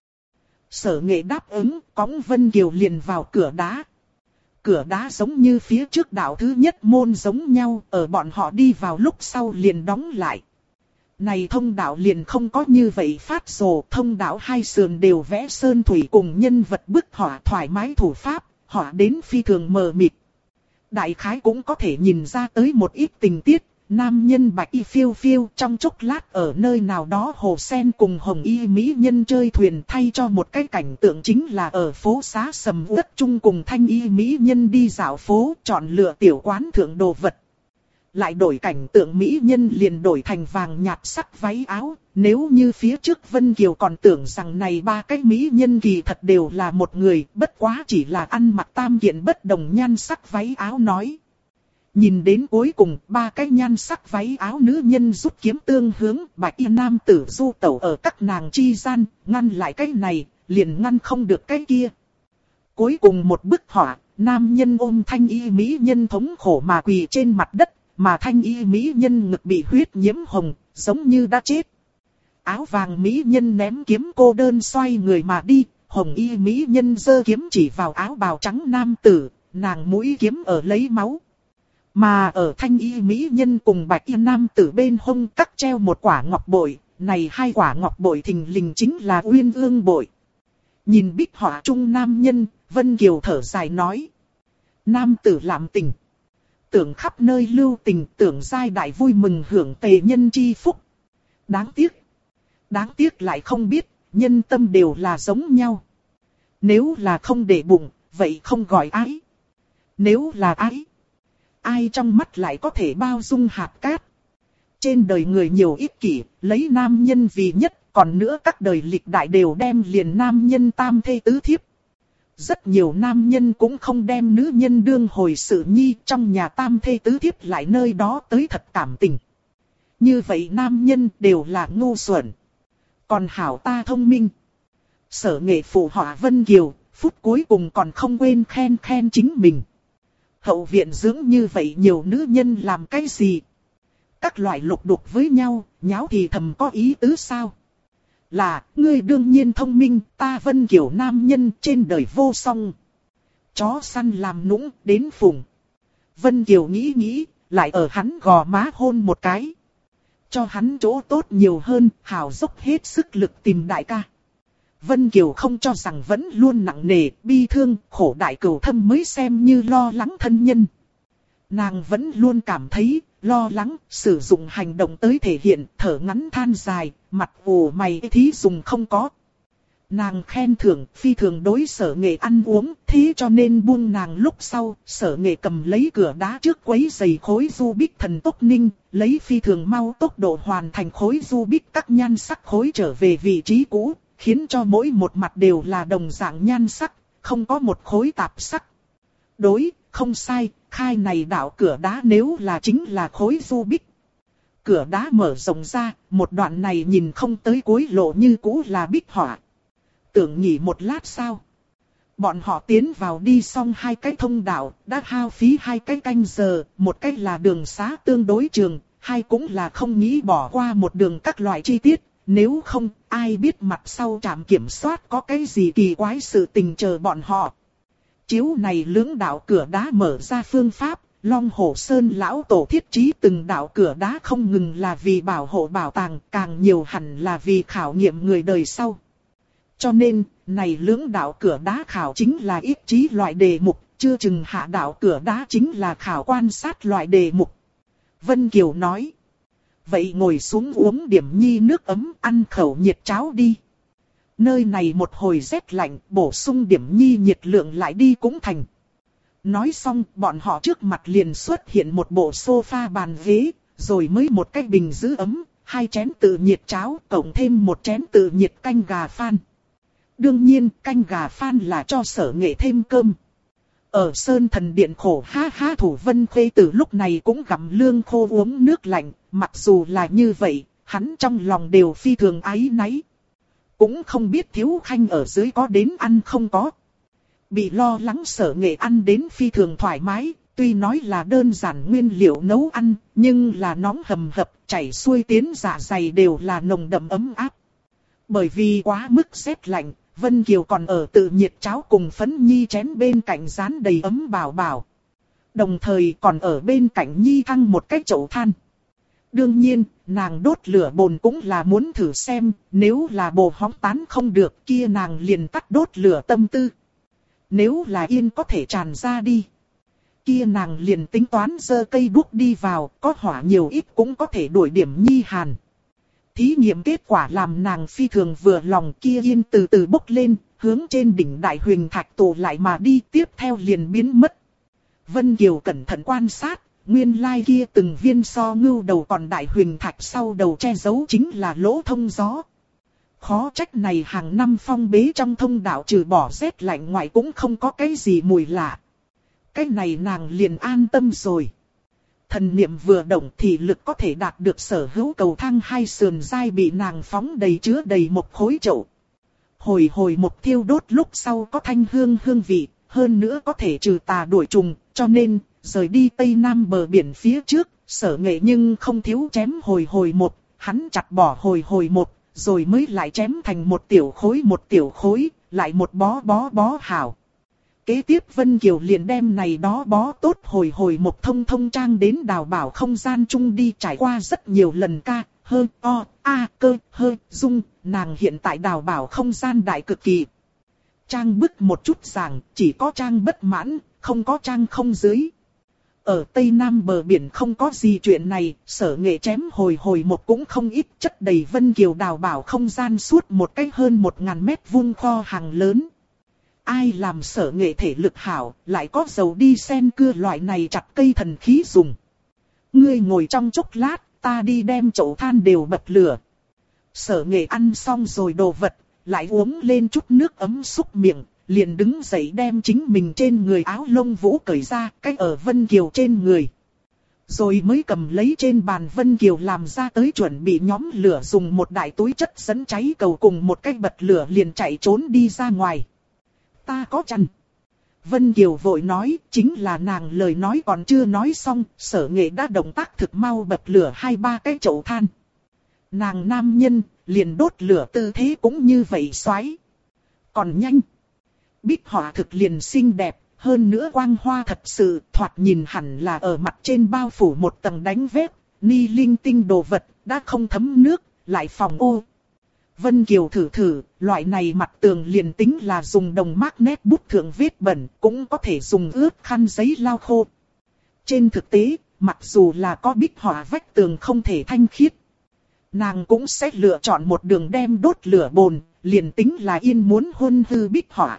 Sở Nghệ đáp ứng, cõng Vân Kiều liền vào cửa đá. Cửa đá giống như phía trước đạo thứ nhất môn giống nhau, ở bọn họ đi vào lúc sau liền đóng lại. Này thông đạo liền không có như vậy phát rồ, thông đạo hai sườn đều vẽ sơn thủy cùng nhân vật bức họa thoải mái thủ pháp, họa đến phi thường mờ mịt. Đại khái cũng có thể nhìn ra tới một ít tình tiết. Nam nhân bạch y phiêu phiêu trong chốc lát ở nơi nào đó hồ sen cùng hồng y mỹ nhân chơi thuyền, thay cho một cái cảnh tượng chính là ở phố xá sầm uất chung cùng thanh y mỹ nhân đi dạo phố, chọn lựa tiểu quán thượng đồ vật. Lại đổi cảnh tượng mỹ nhân liền đổi thành vàng nhạt sắc váy áo. Nếu như phía trước Vân Kiều còn tưởng rằng này ba cái mỹ nhân kỳ thật đều là một người, bất quá chỉ là ăn mặc tam kiện bất đồng nhan sắc váy áo nói. Nhìn đến cuối cùng, ba cái nhan sắc váy áo nữ nhân rút kiếm tương hướng, bạch y nam tử du tẩu ở các nàng chi gian, ngăn lại cái này, liền ngăn không được cái kia. Cuối cùng một bức họa, nam nhân ôm thanh y mỹ nhân thống khổ mà quỳ trên mặt đất, mà thanh y mỹ nhân ngực bị huyết nhiễm hồng, giống như đã chết. Áo vàng mỹ nhân ném kiếm cô đơn xoay người mà đi, hồng y mỹ nhân giơ kiếm chỉ vào áo bào trắng nam tử, nàng mũi kiếm ở lấy máu. Mà ở thanh y mỹ nhân cùng bạch y nam tử bên hông cắt treo một quả ngọc bội, này hai quả ngọc bội thình lình chính là uyên ương bội. Nhìn bích họa trung nam nhân, Vân Kiều thở dài nói. Nam tử làm tình. Tưởng khắp nơi lưu tình, tưởng giai đại vui mừng hưởng tề nhân chi phúc. Đáng tiếc lại không biết, nhân tâm đều là giống nhau. Nếu là không để bụng, vậy không gọi ái. Nếu là ái, ai trong mắt lại có thể bao dung hạt cát. Trên đời người nhiều ích kỷ, lấy nam nhân vì nhất, còn nữa các đời lịch đại đều đem liền nam nhân tam thê tứ thiếp. Rất nhiều nam nhân cũng không đem nữ nhân đương hồi sự nhi, trong nhà tam thê tứ thiếp lại nơi đó tới thật cảm tình. Như vậy nam nhân đều là ngu xuẩn. Còn hảo ta thông minh. Sở Nghệ phụ họa Vân Kiều, phút cuối cùng còn không quên khen chính mình. Hậu viện dưỡng như vậy nhiều nữ nhân làm cái gì? Các loại lục đục với nhau, nháo thì thầm có ý tứ sao? Là, ngươi đương nhiên thông minh, ta Vân Kiều nam nhân trên đời vô song. Chó săn làm nũng, đến phùng. Vân Kiều nghĩ, lại ở hắn gò má hôn một cái. Cho hắn chỗ tốt nhiều hơn, hào dốc hết sức lực tìm đại ca. Vân Kiều không cho rằng vẫn luôn nặng nề, bi thương, khổ đại cửu thâm mới xem như lo lắng thân nhân. Nàng vẫn luôn cảm thấy, lo lắng, sử dụng hành động tới thể hiện, thở ngắn than dài, mặt ủ mày thí dùng không có. Nàng khen thưởng phi thường đối Sở Nghệ ăn uống, thế cho nên buông nàng lúc sau, Sở Nghệ cầm lấy cửa đá trước quấy giày khối Rubik thần tốc ninh, lấy phi thường mau tốc độ hoàn thành khối Rubik các nhan sắc khối trở về vị trí cũ, khiến cho mỗi một mặt đều là đồng dạng nhan sắc, không có một khối tạp sắc. Đối, không sai, khai này đạo cửa đá nếu là chính là khối Rubik. Cửa đá mở rộng ra, một đoạn này nhìn không tới cuối lộ như cũ là bích họa. Tưởng nghỉ một lát sao? Bọn họ tiến vào đi xong 2 cái thông đạo, đã hao phí 2 cái canh giờ, một cái là đường xá tương đối trường, 2 cũng là không nghĩ bỏ qua một đường các loại chi tiết, nếu không, ai biết mặt sau trạm kiểm soát có cái gì kỳ quái sự tình chờ bọn họ. Chiếu này lưỡng đạo cửa đá mở ra phương pháp, Long Hổ Sơn lão tổ thiết trí từng đạo cửa đá không ngừng là vì bảo hộ bảo tàng, càng nhiều hẳn là vì khảo nghiệm người đời sau. Cho nên, này lưỡng đạo cửa đá khảo chính là ít trí loại đề mục, chưa chừng hạ đạo cửa đá chính là khảo quan sát loại đề mục. Vân Kiều nói, vậy ngồi xuống uống điểm nhi nước ấm, ăn khẩu nhiệt cháo đi. Nơi này một hồi rét lạnh, bổ sung điểm nhi nhiệt lượng lại đi cũng thành. Nói xong, bọn họ trước mặt liền xuất hiện một bộ sofa bàn ghế, rồi mới một cái bình giữ ấm, 2 chén tự nhiệt cháo, cộng thêm 1 chén tự nhiệt canh gà phan. Đương nhiên, canh gà phan là cho Sở Nghệ thêm cơm. Ở Sơn Thần Điện khổ ha ha Thủ Vân Khuê từ lúc này cũng gặm lương khô uống nước lạnh, mặc dù là như vậy, hắn trong lòng đều phi thường áy náy. Cũng không biết Thiếu Khanh ở dưới có đến ăn không có. Bị lo lắng Sở Nghệ ăn đến phi thường thoải mái, tuy nói là đơn giản nguyên liệu nấu ăn, nhưng là nóng hầm hập, chảy xuôi tiến dạ dày đều là nồng đậm ấm áp. Bởi vì quá mức rét lạnh, Vân Kiều còn ở tự nhiệt cháo cùng Phấn Nhi chén bên cạnh dán đầy ấm bảo bảo. Đồng thời còn ở bên cạnh Nhi thăng một cái chậu than. Đương nhiên, nàng đốt lửa bồn cũng là muốn thử xem, nếu là bồ hóng tán không được kia nàng liền tắt đốt lửa tâm tư. Nếu là yên có thể tràn ra đi, kia nàng liền tính toán giơ cây đuốc đi vào, có hỏa nhiều ít cũng có thể đuổi điểm Nhi hàn. Thí nghiệm kết quả làm nàng phi thường vừa lòng, kia yên từ từ bốc lên, hướng trên đỉnh đại huyền thạch tụ lại mà đi, tiếp theo liền biến mất. Vân Kiều cẩn thận quan sát, nguyên lai kia từng viên so ngưu đầu còn đại huyền thạch sau đầu che giấu chính là lỗ thông gió. Khó trách này hàng năm phong bế trong thông đạo trừ bỏ rét lạnh ngoại cũng không có cái gì mùi lạ. Cái này nàng liền an tâm rồi. Thần niệm vừa động thì lực có thể đạt được sở hữu cầu thang 2 sườn dai bị nàng phóng đầy chứa đầy một khối chậu. Hồi một thiêu đốt lúc sau có thanh hương hương vị, hơn nữa có thể trừ tà đuổi trùng, cho nên, rời đi tây nam bờ biển phía trước, Sở Nghệ nhưng không thiếu chém hồi một, hắn chặt bỏ hồi một, rồi mới lại chém thành một tiểu khối, lại một bó hảo. Kế tiếp Vân Kiều liền đem này đó bó tốt hồi một thông trang đến đào bảo không gian chung đi, trải qua rất nhiều lần ca, hơ, o, a, cơ, hơ, dung, nàng hiện tại đào bảo không gian đại cực kỳ. Trang bức một chút rằng, chỉ có trang bất mãn, không có trang không dưới. Ở Tây Nam bờ biển không có gì chuyện này, Sở Nghệ chém hồi một cũng không ít, chất đầy Vân Kiều đào bảo không gian suốt một cách hơn 1000 mét vuông kho hàng lớn. Ai làm Sở Nghệ thể lực hảo, lại có dầu đi sen cưa loại này chặt cây thần khí dùng. Ngươi ngồi trong chốc lát, ta đi đem chậu than đều bật lửa. Sở Nghệ ăn xong rồi đồ vật, lại uống lên chút nước ấm xúc miệng, liền đứng dậy đem chính mình trên người áo lông vũ cởi ra, cách ở Vân Kiều trên người. Rồi mới cầm lấy trên bàn Vân Kiều làm ra tới chuẩn bị nhóm lửa, dùng một đại túi chất dẫn cháy cầu cùng một cái bật lửa liền chạy trốn đi ra ngoài. Ta có chăn. Vân Kiều vội nói, chính là nàng lời nói còn chưa nói xong, Sở Nghệ đã động tác thực mau bật lửa 2-3 cái chậu than. Nàng nam nhân, liền đốt lửa tư thế cũng như vậy xoáy. Còn nhanh. Bích họa thực liền xinh đẹp, hơn nữa quang hoa thật sự, thoạt nhìn hẳn là ở mặt trên bao phủ một tầng đánh vết, ni linh tinh đồ vật, đã không thấm nước, lại phòng ô. Vân Kiều thử, loại này mặt tường liền tính là dùng đồng magnet bút thượng vết bẩn, cũng có thể dùng ướt khăn giấy lau khô. Trên thực tế, mặc dù là có bích họa vách tường không thể thanh khiết, nàng cũng sẽ lựa chọn một đường đem đốt lửa bồn, liền tính là yên muốn hôn hư Bích Họa.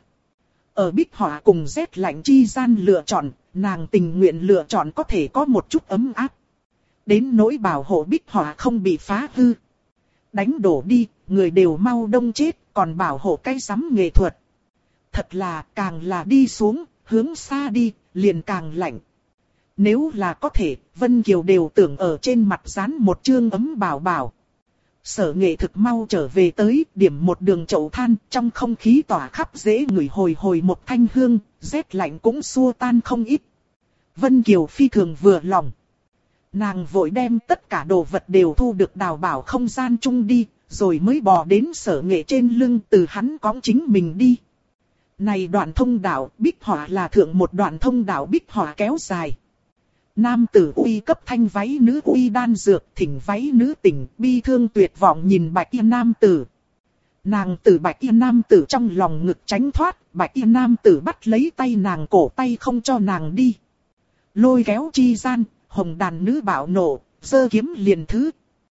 Ở Bích Họa cùng rét lạnh chi gian lựa chọn, nàng tình nguyện lựa chọn có thể có một chút ấm áp. Đến nỗi bảo hộ Bích Họa không bị phá hư. Đánh đổ đi, người đều mau đông chết, còn bảo hộ cái rắm nghệ thuật. Thật là càng là đi xuống, hướng xa đi, liền càng lạnh. Nếu là có thể, Vân Kiều đều tưởng ở trên mặt dán một chương ấm bảo bảo. Sở Nghệ thực mau trở về tới, điểm một đường chậu than, trong không khí tỏa khắp dễ ngửi hồi hồi một thanh hương, rét lạnh cũng xua tan không ít. Vân Kiều phi thường vừa lòng. Nàng vội đem tất cả đồ vật đều thu được đào bảo không gian chung đi, rồi mới bò đến Sở Nghệ trên lưng từ hắn cõng chính mình đi. Này đoạn thông đạo Bích Họa là thượng một đoạn thông đạo Bích Họa kéo dài. Nam tử uy cấp thanh váy nữ uy đan dược, thỉnh váy nữ tỉnh, bi thương tuyệt vọng nhìn bạch y nam tử. Nàng tử bạch y nam tử trong lòng ngực tránh thoát, bạch y nam tử bắt lấy tay nàng cổ tay không cho nàng đi. Lôi kéo chi gian, hồng đàn nữ bạo nộ, giơ kiếm liền thứ.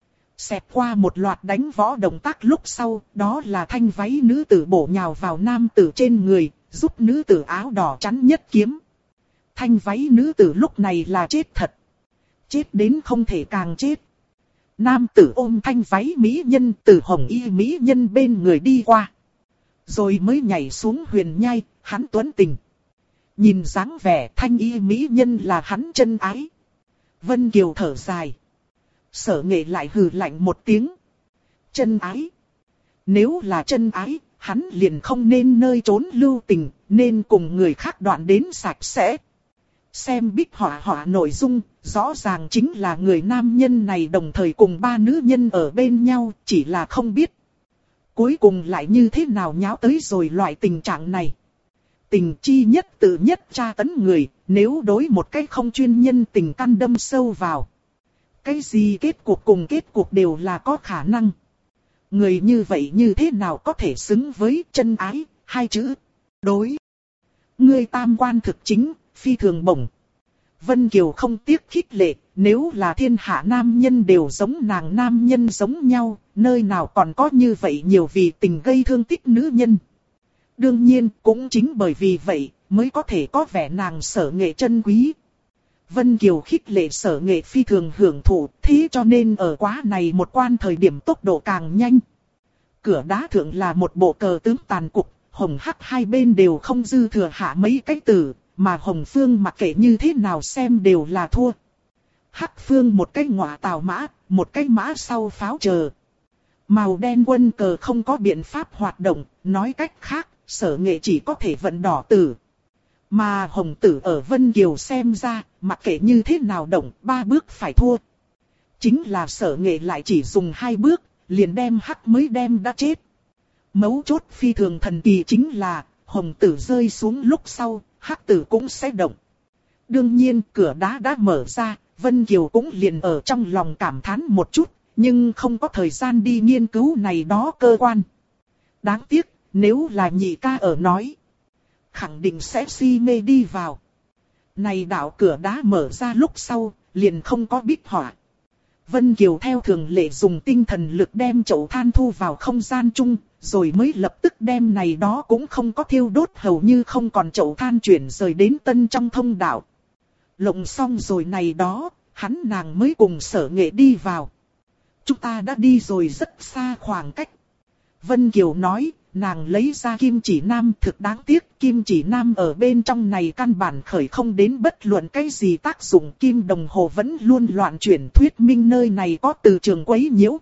Xẹt qua một loạt đánh võ động tác lúc sau, đó là thanh váy nữ tử bổ nhào vào nam tử trên người, giúp nữ tử áo đỏ chắn nhất kiếm. Thanh váy nữ tử lúc này là chết thật. Chết đến không thể càng chết. Nam tử ôm thanh váy mỹ nhân từ hồng y mỹ nhân bên người đi qua. Rồi mới nhảy xuống huyền nhai, hắn tuấn tình. Nhìn dáng vẻ thanh y mỹ nhân là hắn chân ái. Vân Kiều thở dài. Sở Nghệ lại hừ lạnh một tiếng. Chân ái. Nếu là chân ái, hắn liền không nên nơi trốn lưu tình, nên cùng người khác đoạn đến sạch sẽ. Xem Bích Họa nội dung, rõ ràng chính là người nam nhân này đồng thời cùng ba nữ nhân ở bên nhau, chỉ là không biết. Cuối cùng lại như thế nào nháo tới rồi loại tình trạng này. Tình chi nhất tự nhất tra tấn người, nếu đối một cái không chuyên nhân tình căn đâm sâu vào. Cái gì kết cuộc cùng kết cuộc đều là có khả năng. Người như vậy như thế nào có thể xứng với chân ái, hai chữ, đối. Ngươi tam quan thực chính, phi thường bổng. Vân Kiều không tiếc khích lệ, nếu là thiên hạ nam nhân đều giống nàng nam nhân giống nhau, nơi nào còn có như vậy nhiều vì tình gây thương tích nữ nhân. Đương nhiên, cũng chính bởi vì vậy, mới có thể có vẻ nàng Sở Nghệ chân quý. Vân Kiều khích lệ Sở Nghệ phi thường hưởng thụ, thế cho nên ở quá này một quan thời điểm tốc độ càng nhanh. Cửa đá thượng là một bộ cờ tướng tàn cục, hồng hắc hai bên đều không dư thừa hạ mấy cái tử, mà Hồng Phương mặc kệ như thế nào xem đều là thua. Hắc Phương một cái ngọa tào mã, một cái mã sau pháo chờ. Màu đen quân cờ không có biện pháp hoạt động, nói cách khác, Sở Nghệ chỉ có thể vận đỏ tử. Mà hồng tử ở Vân Kiều xem ra, mặc kệ như thế nào động, 3 bước phải thua. Chính là Sở Nghệ lại chỉ dùng 2 bước, liền đem hắc mới đem đã chết. Mấu chốt phi thường thần kỳ chính là, hồng tử rơi xuống lúc sau, hắc tử cũng sẽ động. Đương nhiên cửa đá đã mở ra, Vân Kiều cũng liền ở trong lòng cảm thán một chút, nhưng không có thời gian đi nghiên cứu này đó cơ quan. Đáng tiếc, nếu là nhị ca ở nói, khẳng định sẽ si mê đi vào. Này đạo cửa đá mở ra lúc sau, liền không có Bích Họa. Vân Kiều theo thường lệ dùng tinh thần lực đem chậu than thu vào không gian chung, rồi mới lập tức đem này đó cũng không có thiêu đốt hầu như không còn chậu than chuyển rời đến tân trong thông đạo. Lộng xong rồi này đó, hắn nàng mới cùng Sở Nghệ đi vào. Chúng ta đã đi rồi rất xa khoảng cách. Vân Kiều nói, nàng lấy ra kim chỉ nam, thực đáng tiếc kim chỉ nam ở bên trong này căn bản khởi không đến bất luận cái gì tác dụng, kim đồng hồ vẫn luôn loạn chuyển thuyết minh nơi này có từ trường quấy nhiễu.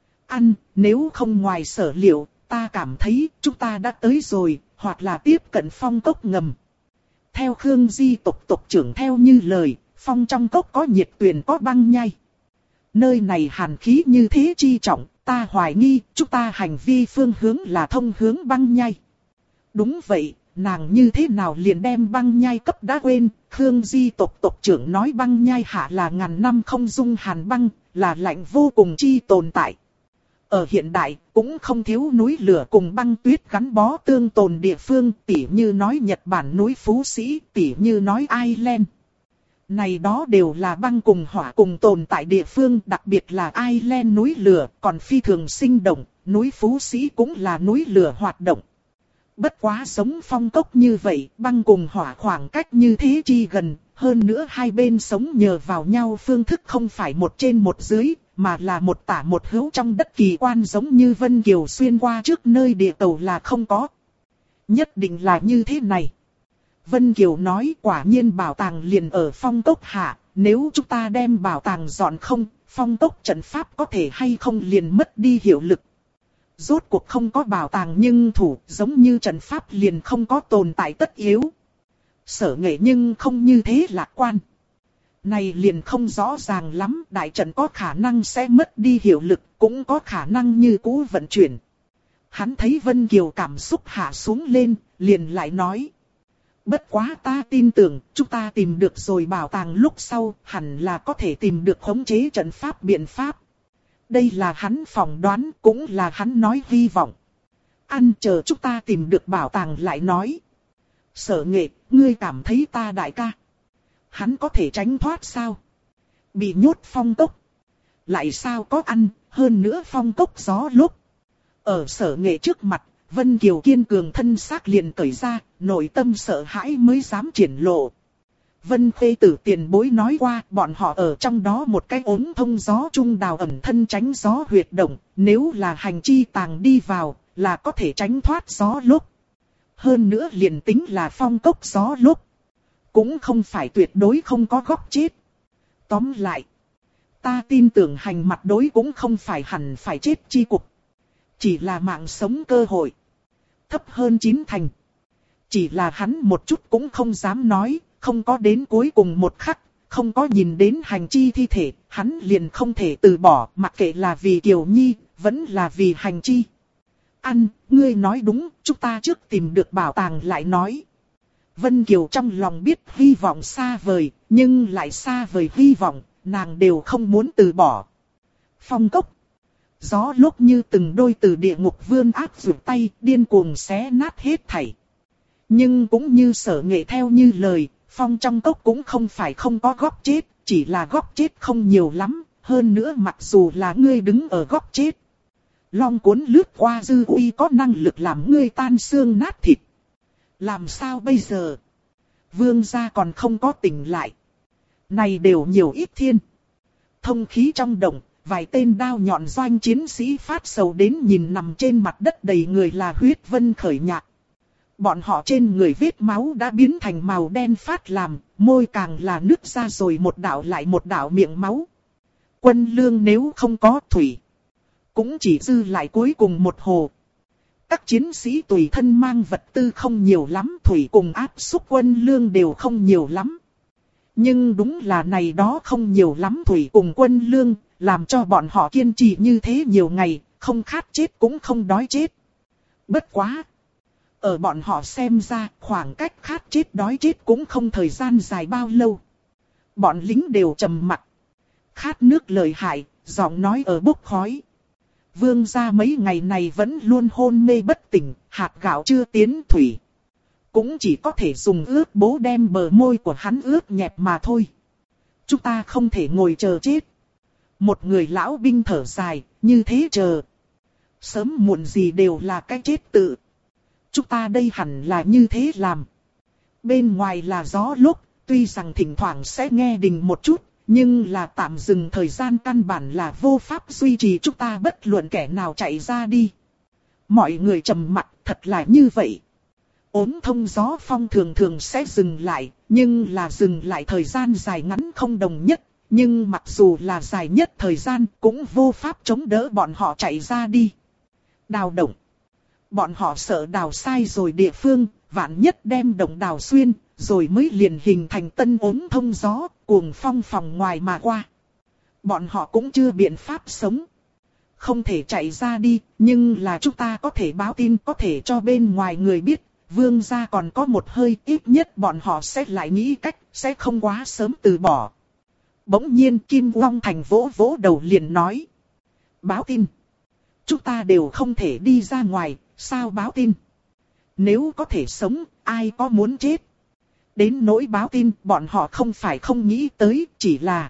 Nếu không ngoài sở liệu, ta cảm thấy chúng ta đã tới rồi, hoặc là tiếp cận phong cốc ngầm. Theo Khương Di tộc trưởng theo như lời, phong trong cốc có nhiệt tuyền có băng nhai. Nơi này hàn khí như thế chi trọng, ta hoài nghi chúng ta hành vi phương hướng là thông hướng băng nhai. Đúng vậy, nàng như thế nào liền đem băng nhai cấp đã quên. Khương Di tộc trưởng nói băng nhai hạ là ngàn năm không dung hàn băng, là lạnh vô cùng chi tồn tại. Ở hiện đại, cũng không thiếu núi lửa cùng băng tuyết gắn bó tương tồn địa phương, tỉ như nói Nhật Bản núi Phú Sĩ, tỉ như nói Ireland. Này đó đều là băng cùng hỏa cùng tồn tại địa phương, đặc biệt là Ireland núi lửa, còn phi thường sinh động, núi Phú Sĩ cũng là núi lửa hoạt động. Bất quá sống phong cốc như vậy, băng cùng hỏa khoảng cách như thế chi gần, hơn nữa hai bên sống nhờ vào nhau phương thức không phải một trên một dưới, mà là một tả một hữu trong đất kỳ quan giống như Vân Kiều xuyên qua trước nơi địa tàu là không có. Nhất định là như thế này. Vân Kiều nói quả nhiên bảo tàng liền ở phong cốc hạ, nếu chúng ta đem bảo tàng dọn không, phong cốc trận pháp có thể hay không liền mất đi hiệu lực. Rốt cuộc không có bảo tàng nhưng thủ giống như trận pháp liền không có tồn tại tất yếu. Sở Nghệ nhưng không như thế lạc quan. Này liền không rõ ràng lắm, đại trận có khả năng sẽ mất đi hiệu lực, cũng có khả năng như cũ vận chuyển. Hắn thấy Vân Kiều cảm xúc hạ xuống lên, liền lại nói. Bất quá ta tin tưởng, chúng ta tìm được rồi bảo tàng lúc sau, hẳn là có thể tìm được khống chế trận pháp biện pháp. Đây là hắn phỏng đoán, cũng là hắn nói hy vọng. Ăn chờ chúng ta tìm được bảo tàng lại nói. Sở Nghệ, ngươi cảm thấy ta đại ca. Hắn có thể tránh thoát sao? Bị nhốt phong cốc. Lại sao có ăn, hơn nữa phong cốc gió lúc. Ở Sở Nghệ trước mặt, Vân Kiều kiên cường thân xác liền cởi ra, nội tâm sợ hãi mới dám triển lộ. Vân Khê Tử tiền bối nói qua, bọn họ ở trong đó một cái ống thông gió trung đào ẩn thân tránh gió huyệt động, nếu là hành chi tàng đi vào, là có thể tránh thoát gió lúc. Hơn nữa liền tính là phong cốc gió lúc, cũng không phải tuyệt đối không có góc chết. Tóm lại, ta tin tưởng hành mặt đối cũng không phải hẳn phải chết chi cục. Chỉ là mạng sống cơ hội. Thấp hơn 9 thành. Chỉ là hắn một chút cũng không dám nói, không có đến cuối cùng một khắc, không có nhìn đến hành chi thi thể, hắn liền không thể từ bỏ, mặc kệ là vì Kiều Nhi, vẫn là vì hành chi. Ăn, ngươi nói đúng, chúng ta trước tìm được bảo tàng lại nói. Vân Kiều trong lòng biết hy vọng xa vời, nhưng lại xa vời hy vọng, nàng đều không muốn từ bỏ. Phong cốc. Gió lúc như từng đôi từ địa ngục vươn áp vụt tay, điên cuồng xé nát hết thảy. Nhưng cũng như Sở Nghệ theo như lời, phong trong cốc cũng không phải không có góc chết, chỉ là góc chết không nhiều lắm, hơn nữa mặc dù là ngươi đứng ở góc chết. Long cuốn lướt qua dư uy có năng lực làm ngươi tan xương nát thịt. Làm sao bây giờ? Vương gia còn không có tỉnh lại. Này đều nhiều ít thiên. Thông khí trong động, vài tên đao nhọn doanh chiến sĩ phát sầu đến nhìn nằm trên mặt đất đầy người là huyết vân khởi nhạc. Bọn họ trên người vết máu đã biến thành màu đen phát làm, môi càng là nứt ra rồi một đạo lại một đạo miệng máu. Quân lương nếu không có thủy, cũng chỉ dư lại cuối cùng một hồ. Các chiến sĩ tùy thân mang vật tư không nhiều lắm, thủy cùng áp xúc quân lương đều không nhiều lắm. Nhưng đúng là này đó không nhiều lắm thủy cùng quân lương, làm cho bọn họ kiên trì như thế nhiều ngày, không khát chết cũng không đói chết. Bất quá! Ở bọn họ xem ra, khoảng cách khát chết đói chết cũng không thời gian dài bao lâu. Bọn lính đều trầm mặc. Khát nước lợi hại, giọng nói ở bốc khói. Vương gia mấy ngày này vẫn luôn hôn mê bất tỉnh, hạt gạo chưa tiến thủy. Cũng chỉ có thể dùng ướt bố đem bờ môi của hắn ướt nhẹp mà thôi. Chúng ta không thể ngồi chờ chết. Một người lão binh thở dài, như thế chờ. Sớm muộn gì đều là cái chết tự. Chúng ta đây hẳn là như thế làm. Bên ngoài là gió lúc, tuy rằng thỉnh thoảng sẽ nghe đình một chút, nhưng là tạm dừng thời gian căn bản là vô pháp duy trì chúng ta bất luận kẻ nào chạy ra đi. Mọi người trầm mặc, thật là như vậy. Ốm thông gió phong thường thường sẽ dừng lại, nhưng là dừng lại thời gian dài ngắn không đồng nhất. Nhưng mặc dù là dài nhất thời gian cũng vô pháp chống đỡ bọn họ chạy ra đi. Đào động. Bọn họ sợ đào sai rồi địa phương, vạn nhất đem động đào xuyên, rồi mới liền hình thành tân ốm thông gió, cuồng phong phòng ngoài mà qua. Bọn họ cũng chưa biện pháp sống. Không thể chạy ra đi, nhưng là chúng ta có thể báo tin, có thể cho bên ngoài người biết. Vương gia còn có một hơi, ít nhất bọn họ sẽ lại nghĩ cách, sẽ không quá sớm từ bỏ. Bỗng nhiên Kim Long Thành vỗ vỗ đầu liền nói. Báo tin. Chúng ta đều không thể đi ra ngoài, sao báo tin? Nếu có thể sống, ai có muốn chết? Đến nỗi báo tin, bọn họ không phải không nghĩ tới, chỉ là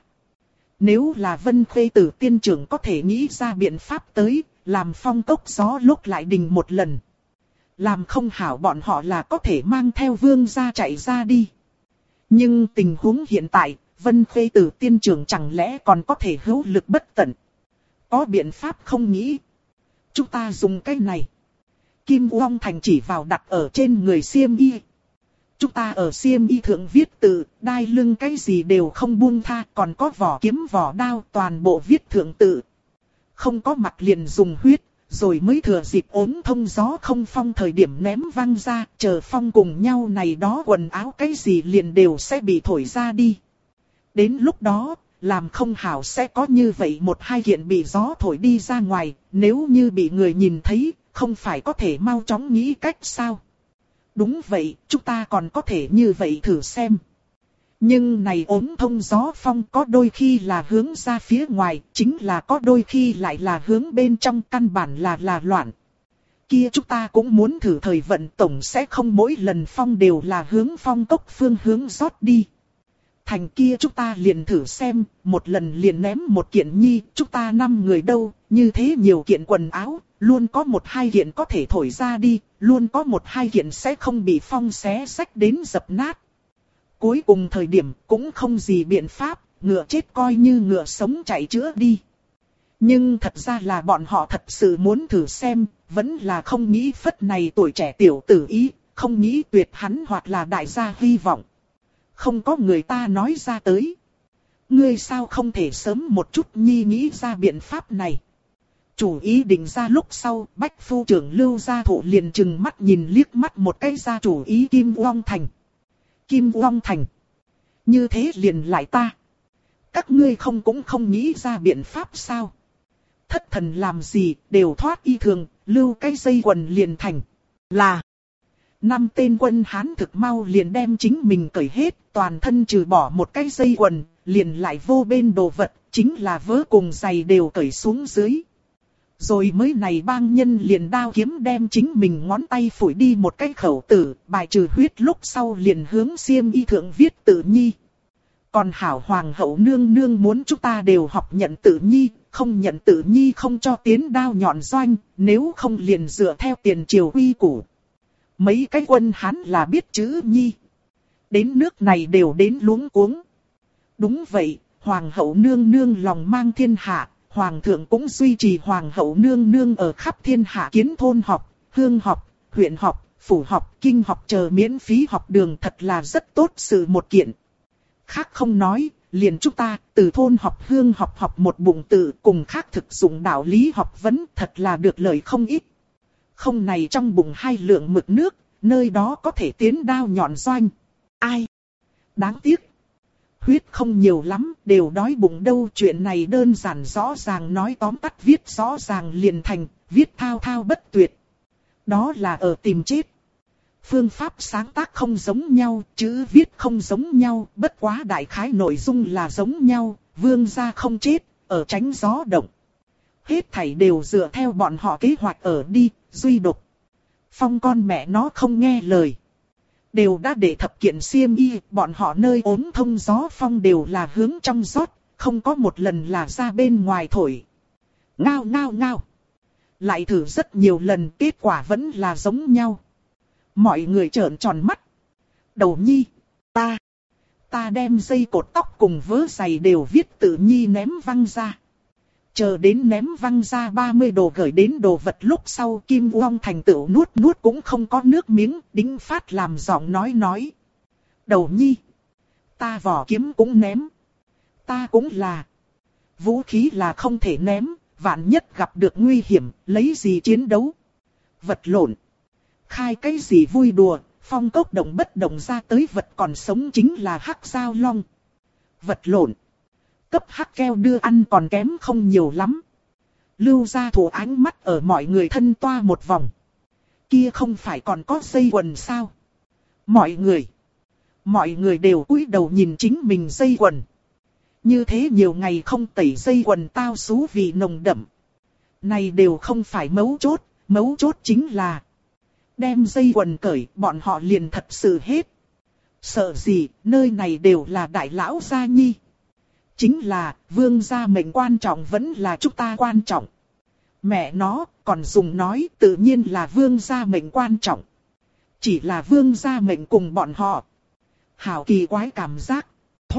nếu là Vân Khê Tử tiên trưởng có thể nghĩ ra biện pháp tới, làm phong cốc gió lúc lại đình một lần. Làm không hảo bọn họ là có thể mang theo vương gia chạy ra đi. Nhưng tình huống hiện tại, Vân Khê Tử tiên trưởng chẳng lẽ còn có thể hữu lực bất tận. Có biện pháp không nghĩ. Chúng ta dùng cái này. Kim Uong Thành chỉ vào đặt ở trên người xiêm y. Chúng ta ở xiêm y thượng viết tự, đai lưng cái gì đều không buông tha, còn có vỏ kiếm vỏ đao toàn bộ viết thượng tự. Không có mặt liền dùng huyết, rồi mới thừa dịp ốm thông gió không phong thời điểm ném văng ra, chờ phong cùng nhau này đó quần áo cái gì liền đều sẽ bị thổi ra đi. Đến lúc đó, làm không hảo sẽ có như vậy một hai kiện bị gió thổi đi ra ngoài, nếu như bị người nhìn thấy, không phải có thể mau chóng nghĩ cách sao? Đúng vậy, chúng ta còn có thể như vậy thử xem. Nhưng này ốm thông gió phong có đôi khi là hướng ra phía ngoài, chính là có đôi khi lại là hướng bên trong, căn bản là loạn. Kia chúng ta cũng muốn thử thời vận, tổng sẽ không mỗi lần phong đều là hướng phong cốc phương hướng rót đi. Thành kia chúng ta liền thử xem, một lần liền ném một kiện nhi, chúng ta 5 người đâu, như thế nhiều kiện quần áo, luôn có một hai kiện có thể thổi ra đi, luôn có một hai kiện sẽ không bị phong xé xách đến dập nát. Cuối cùng thời điểm cũng không gì biện pháp, ngựa chết coi như ngựa sống chạy chữa đi. Nhưng thật ra là bọn họ thật sự muốn thử xem, vẫn là không nghĩ phất này tuổi trẻ tiểu tử ý, không nghĩ tuyệt hắn hoặc là đại gia hy vọng. Không có người ta nói ra tới. Ngươi sao không thể sớm một chút nhi nghĩ ra biện pháp này. Chủ ý định ra lúc sau, Bách Phu trưởng Lưu Gia Thụ liền chừng mắt nhìn liếc mắt một cái ra chủ ý Kim Uong Thành. Kim Uong Thành. Như thế liền lại ta. Các ngươi cũng không nghĩ ra biện pháp sao. Thất thần làm gì, đều thoát y thường, lưu cái dây quần liền thành. Là 5 tên quân Hán thực mau liền đem chính mình cởi hết, toàn thân trừ bỏ một cái dây quần, liền lại vô bên đồ vật, chính là vớ cùng giày đều cởi xuống dưới. Rồi mới này bang nhân liền đao kiếm đem chính mình ngón tay phủi đi một cái khẩu tử, bài trừ huyết lúc sau liền hướng xiêm y thượng viết tự nhi. Còn hảo hoàng hậu nương nương muốn chúng ta đều học nhận tự nhi, không nhận tự nhi không cho tiến đao nhọn doanh, nếu không liền dựa theo tiền triều quy củ. Mấy cái quân Hán là biết chữ nhi. Đến nước này đều đến luống cuống. Đúng vậy, hoàng hậu nương nương lòng mang thiên hạ, hoàng thượng cũng duy trì hoàng hậu nương nương ở khắp thiên hạ kiến thôn học, hương học, huyện học, phủ học, kinh học chờ miễn phí học đường, thật là rất tốt sự một kiện. Khác không nói, liền chúng ta từ thôn học hương học một bụng tự cùng khác thực dụng đạo lý học vấn, thật là được lợi không ít. Không này trong bụng 2 lượng mực nước, nơi đó có thể tiến đao nhọn doanh. Ai? Đáng tiếc. Huyết không nhiều lắm, đều đói bụng đâu. Chuyện này đơn giản rõ ràng, nói tóm tắt viết rõ ràng liền thành, viết thao thao bất tuyệt. Đó là ở tìm chết. Phương pháp sáng tác không giống nhau, chữ viết không giống nhau, bất quá đại khái nội dung là giống nhau, vương gia không chết, ở tránh gió động. Hết thảy đều dựa theo bọn họ kế hoạch ở đi, duy độc Phong con mẹ nó không nghe lời. Đều đã để thập kiện xiêm y, bọn họ nơi ốm thông gió phong đều là hướng trong rót, không có một lần là ra bên ngoài thổi. Ngao ngao ngao. Lại thử rất nhiều lần, kết quả vẫn là giống nhau. Mọi người trợn tròn mắt. Đầu nhi, ta đem dây cột tóc cùng vớ giày đều viết tự nhi ném văng ra. Chờ đến ném văng ra 30 đồ gửi đến đồ vật lúc sau, Kim Uong Thành tựu nuốt cũng không có nước miếng, Đinh Phát làm giọng nói. Đầu nhi, ta vỏ kiếm cũng ném. Ta cũng là. Vũ khí là không thể ném, vạn nhất gặp được nguy hiểm, lấy gì chiến đấu. Vật lộn. Khai cái gì vui đùa, phong cốc động bất động ra tới vật còn sống chính là hắc giao long. Vật lộn. Cấp hắc keo đưa ăn còn kém không nhiều lắm. Lưu Gia Thụ ánh mắt ở mọi người thân toa một vòng. Kia không phải còn có dây quần sao? Mọi người đều cúi đầu nhìn chính mình dây quần. Như thế nhiều ngày không tẩy dây quần tao xú vì nồng đậm. Này đều không phải mấu chốt chính là đem dây quần cởi, bọn họ liền thật sự hết. Sợ gì, nơi này đều là đại lão gia nhi. Chính là, vương gia mệnh quan trọng vẫn là chúng ta quan trọng. Mẹ nó, còn dùng nói tự nhiên là vương gia mệnh quan trọng. Chỉ là vương gia mệnh cùng bọn họ. Hảo kỳ quái cảm giác.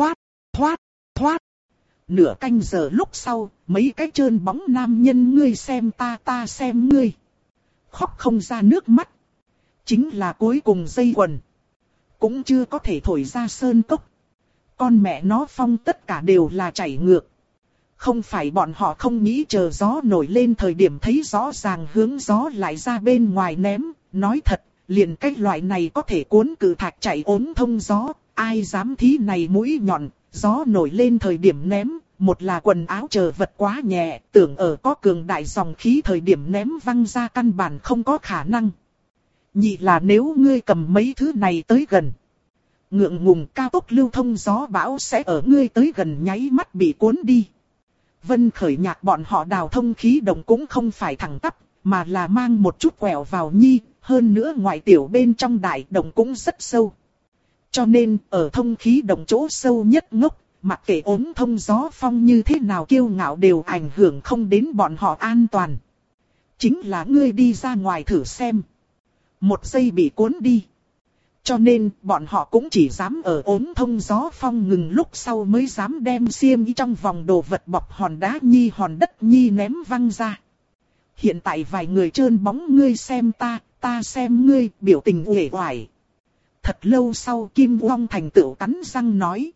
Thoát. Nửa canh giờ lúc sau, mấy cái trơn bóng nam nhân ngươi xem ta xem ngươi. Khóc không ra nước mắt. Chính là cuối cùng dây quần. Cũng chưa có thể thổi ra sơn cốc. Con mẹ nó phong tất cả đều là chảy ngược. Không phải bọn họ không nghĩ chờ gió nổi lên thời điểm thấy rõ ràng hướng gió lại ra bên ngoài ném. Nói thật, liền cái loại này có thể cuốn cử thạch chạy ốm thông gió. Ai dám thí này mũi nhọn, gió nổi lên thời điểm ném. Một là quần áo chờ vật quá nhẹ, tưởng ở có cường đại dòng khí thời điểm ném văng ra căn bản không có khả năng. Nhị là nếu ngươi cầm mấy thứ này tới gần. Ngượng ngùng cao tốc lưu thông gió bão sẽ ở ngươi tới gần nháy mắt bị cuốn đi. Vân Khởi Nhạc bọn họ đào thông khí đồng cũng không phải thẳng tắp, mà là mang một chút quẹo vào nhi, hơn nữa ngoại tiểu bên trong đại đồng cũng rất sâu. Cho nên, ở thông khí đồng chỗ sâu nhất ngốc, mặc kệ ốm thông gió phong như thế nào kiêu ngạo đều ảnh hưởng không đến bọn họ an toàn. Chính là ngươi đi ra ngoài thử xem. Một giây bị cuốn đi. Cho nên, bọn họ cũng chỉ dám ở ốm thông gió phong ngừng lúc sau mới dám đem xiêm y trong vòng đồ vật bọc hòn đá nhi hòn đất nhi ném văng ra. Hiện tại vài người trơn bóng ngươi xem ta xem ngươi, biểu tình uể oải. Thật lâu sau Kim Long thành tựu cắn răng nói.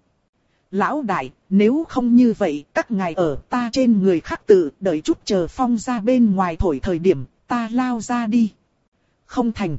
Lão đại, nếu không như vậy, các ngài ở ta trên người khắc tự, đợi chút chờ phong ra bên ngoài thổi thời điểm, ta lao ra đi. Không thành.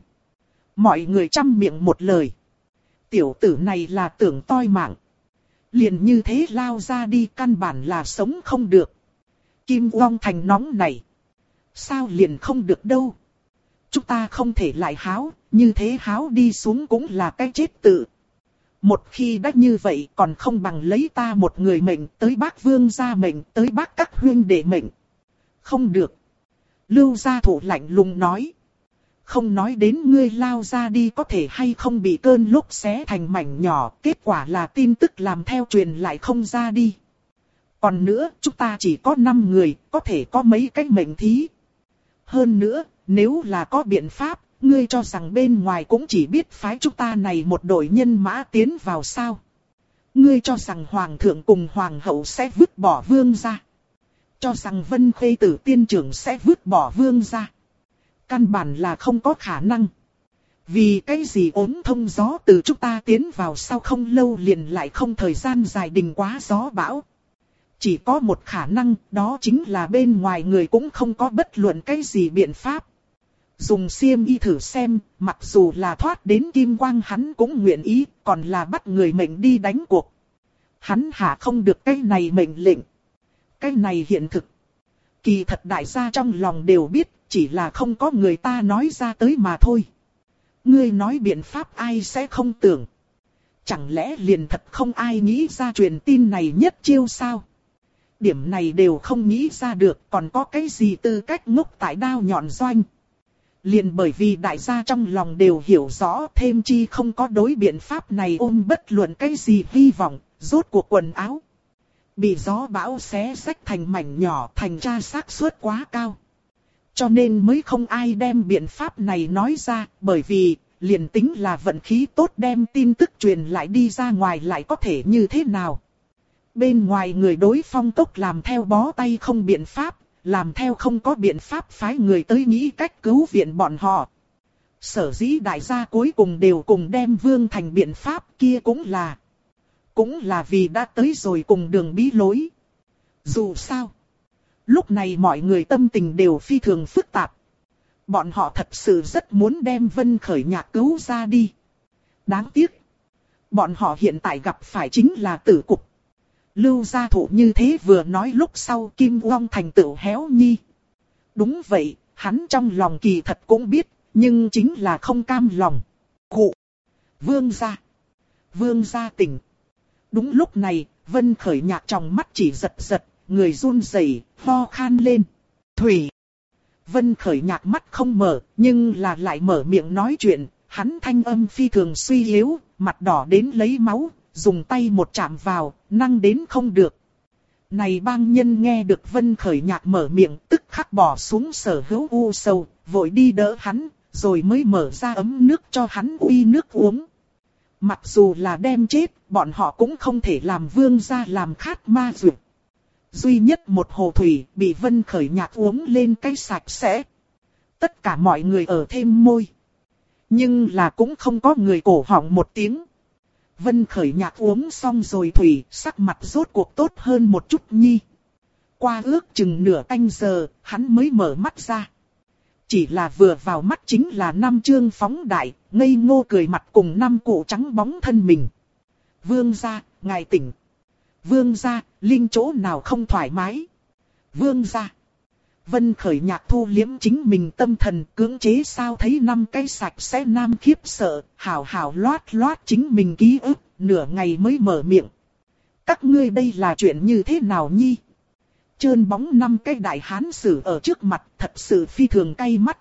Mọi người chăm miệng một lời. Tiểu tử này là tưởng toi mạng. Liền như thế lao ra đi căn bản là sống không được. Kim Long thành nóng này. Sao liền không được đâu. Chúng ta không thể lại háo, như thế háo đi xuống cũng là cái chết tự. Một khi đã như vậy còn không bằng lấy ta một người mệnh tới bác vương gia mệnh tới bác các huynh đệ mệnh. Không được. Lưu gia thủ lạnh lùng nói. Không nói đến ngươi lao ra đi có thể hay không bị cơn lốc xé thành mảnh nhỏ, kết quả là tin tức làm theo truyền lại không ra đi. Còn nữa, chúng ta chỉ có 5 người, có thể có mấy cái mệnh thí. Hơn nữa, nếu là có biện pháp, ngươi cho rằng bên ngoài cũng chỉ biết phái chúng ta này một đội nhân mã tiến vào sao. Ngươi cho rằng hoàng thượng cùng hoàng hậu sẽ vứt bỏ vương gia. Cho rằng Vân Khê Tử tiên trưởng sẽ vứt bỏ vương gia. Căn bản là không có khả năng. Vì cái gì ốm thông gió từ chúng ta tiến vào sau không lâu liền lại không thời gian dài đình quá gió bão. Chỉ có một khả năng, đó chính là bên ngoài người cũng không có bất luận cái gì biện pháp. Dùng xiêm y thử xem, mặc dù là thoát đến kim quang hắn cũng nguyện ý, còn là bắt người mệnh đi đánh cuộc. Hắn hạ không được cái này mệnh lệnh. Cái này hiện thực. Kỳ thật đại gia trong lòng đều biết, chỉ là không có người ta nói ra tới mà thôi. Ngươi nói biện pháp ai sẽ không tưởng. Chẳng lẽ liền thật không ai nghĩ ra truyền tin này nhất chiêu sao? Điểm này đều không nghĩ ra được, còn có cái gì tư cách ngốc tại đao nhọn doanh. Liền bởi vì đại gia trong lòng đều hiểu rõ, thêm chi không có đối biện pháp này ôm bất luận cái gì hy vọng, rốt cuộc quần áo. Bị gió bão xé rách thành mảnh nhỏ, thành ra xác suất quá cao. Cho nên mới không ai đem biện pháp này nói ra, bởi vì, liền tính là vận khí tốt đem tin tức truyền lại đi ra ngoài lại có thể như thế nào. Bên ngoài người đối phong tốc làm theo bó tay không biện pháp, làm theo không có biện pháp phái người tới nghĩ cách cứu viện bọn họ. Sở dĩ đại gia cuối cùng đều cùng đem vương thành biện pháp kia cũng là vì đã tới rồi cùng đường bí lối. Dù sao, lúc này mọi người tâm tình đều phi thường phức tạp. Bọn họ thật sự rất muốn đem Vân Khởi Nhạc cứu ra đi. Đáng tiếc, bọn họ hiện tại gặp phải chính là tử cục. Lưu gia thủ như thế vừa nói lúc sau Kim Long thành tựu héo nhi. Đúng vậy, hắn trong lòng kỳ thật cũng biết, nhưng chính là không cam lòng. Khụ! Vương gia tỉnh. Đúng lúc này, Vân Khởi Nhạc trong mắt chỉ giật giật, người run rẩy, ho khan lên. Thủy! Vân Khởi Nhạc mắt không mở, nhưng là lại mở miệng nói chuyện, Hắn thanh âm phi thường suy yếu, mặt đỏ đến lấy máu, dùng tay một chạm vào, năng đến không được. Này bang nhân nghe được Vân Khởi Nhạc mở miệng, tức khắc bỏ xuống sở hữu u sầu, vội đi đỡ hắn, rồi mới mở ra ấm nước cho hắn uy nước uống. Mặc dù là đem chết, bọn họ cũng không thể làm vương gia làm khát ma dược. Duy nhất một hồ thủy bị Vân Khởi Nhạc uống lên cái sạch sẽ. Tất cả mọi người ở thêm môi. Nhưng là cũng không có người cổ họng một tiếng. Vân Khởi Nhạc uống xong rồi thủy, sắc mặt rốt cuộc tốt hơn một chút nhi. Qua ước chừng nửa canh giờ, hắn mới mở mắt ra. Chỉ là vừa vào mắt chính là 5 trương phóng đại, ngây ngô cười mặt cùng 5 cụ trắng bóng thân mình. Vương gia, ngài tỉnh. Vương gia, linh chỗ nào không thoải mái. Vương gia. Vân Khởi Nhạc thu liếm chính mình tâm thần, cưỡng chế sao thấy 5 cái sạch sẽ nam khiếp sợ, hào hào loát loát chính mình ký ức, nửa ngày mới mở miệng. Các ngươi đây là chuyện như thế nào nhi? Trơn bóng 5 cái đại hán sử ở trước mặt, thật sự phi thường cay mắt.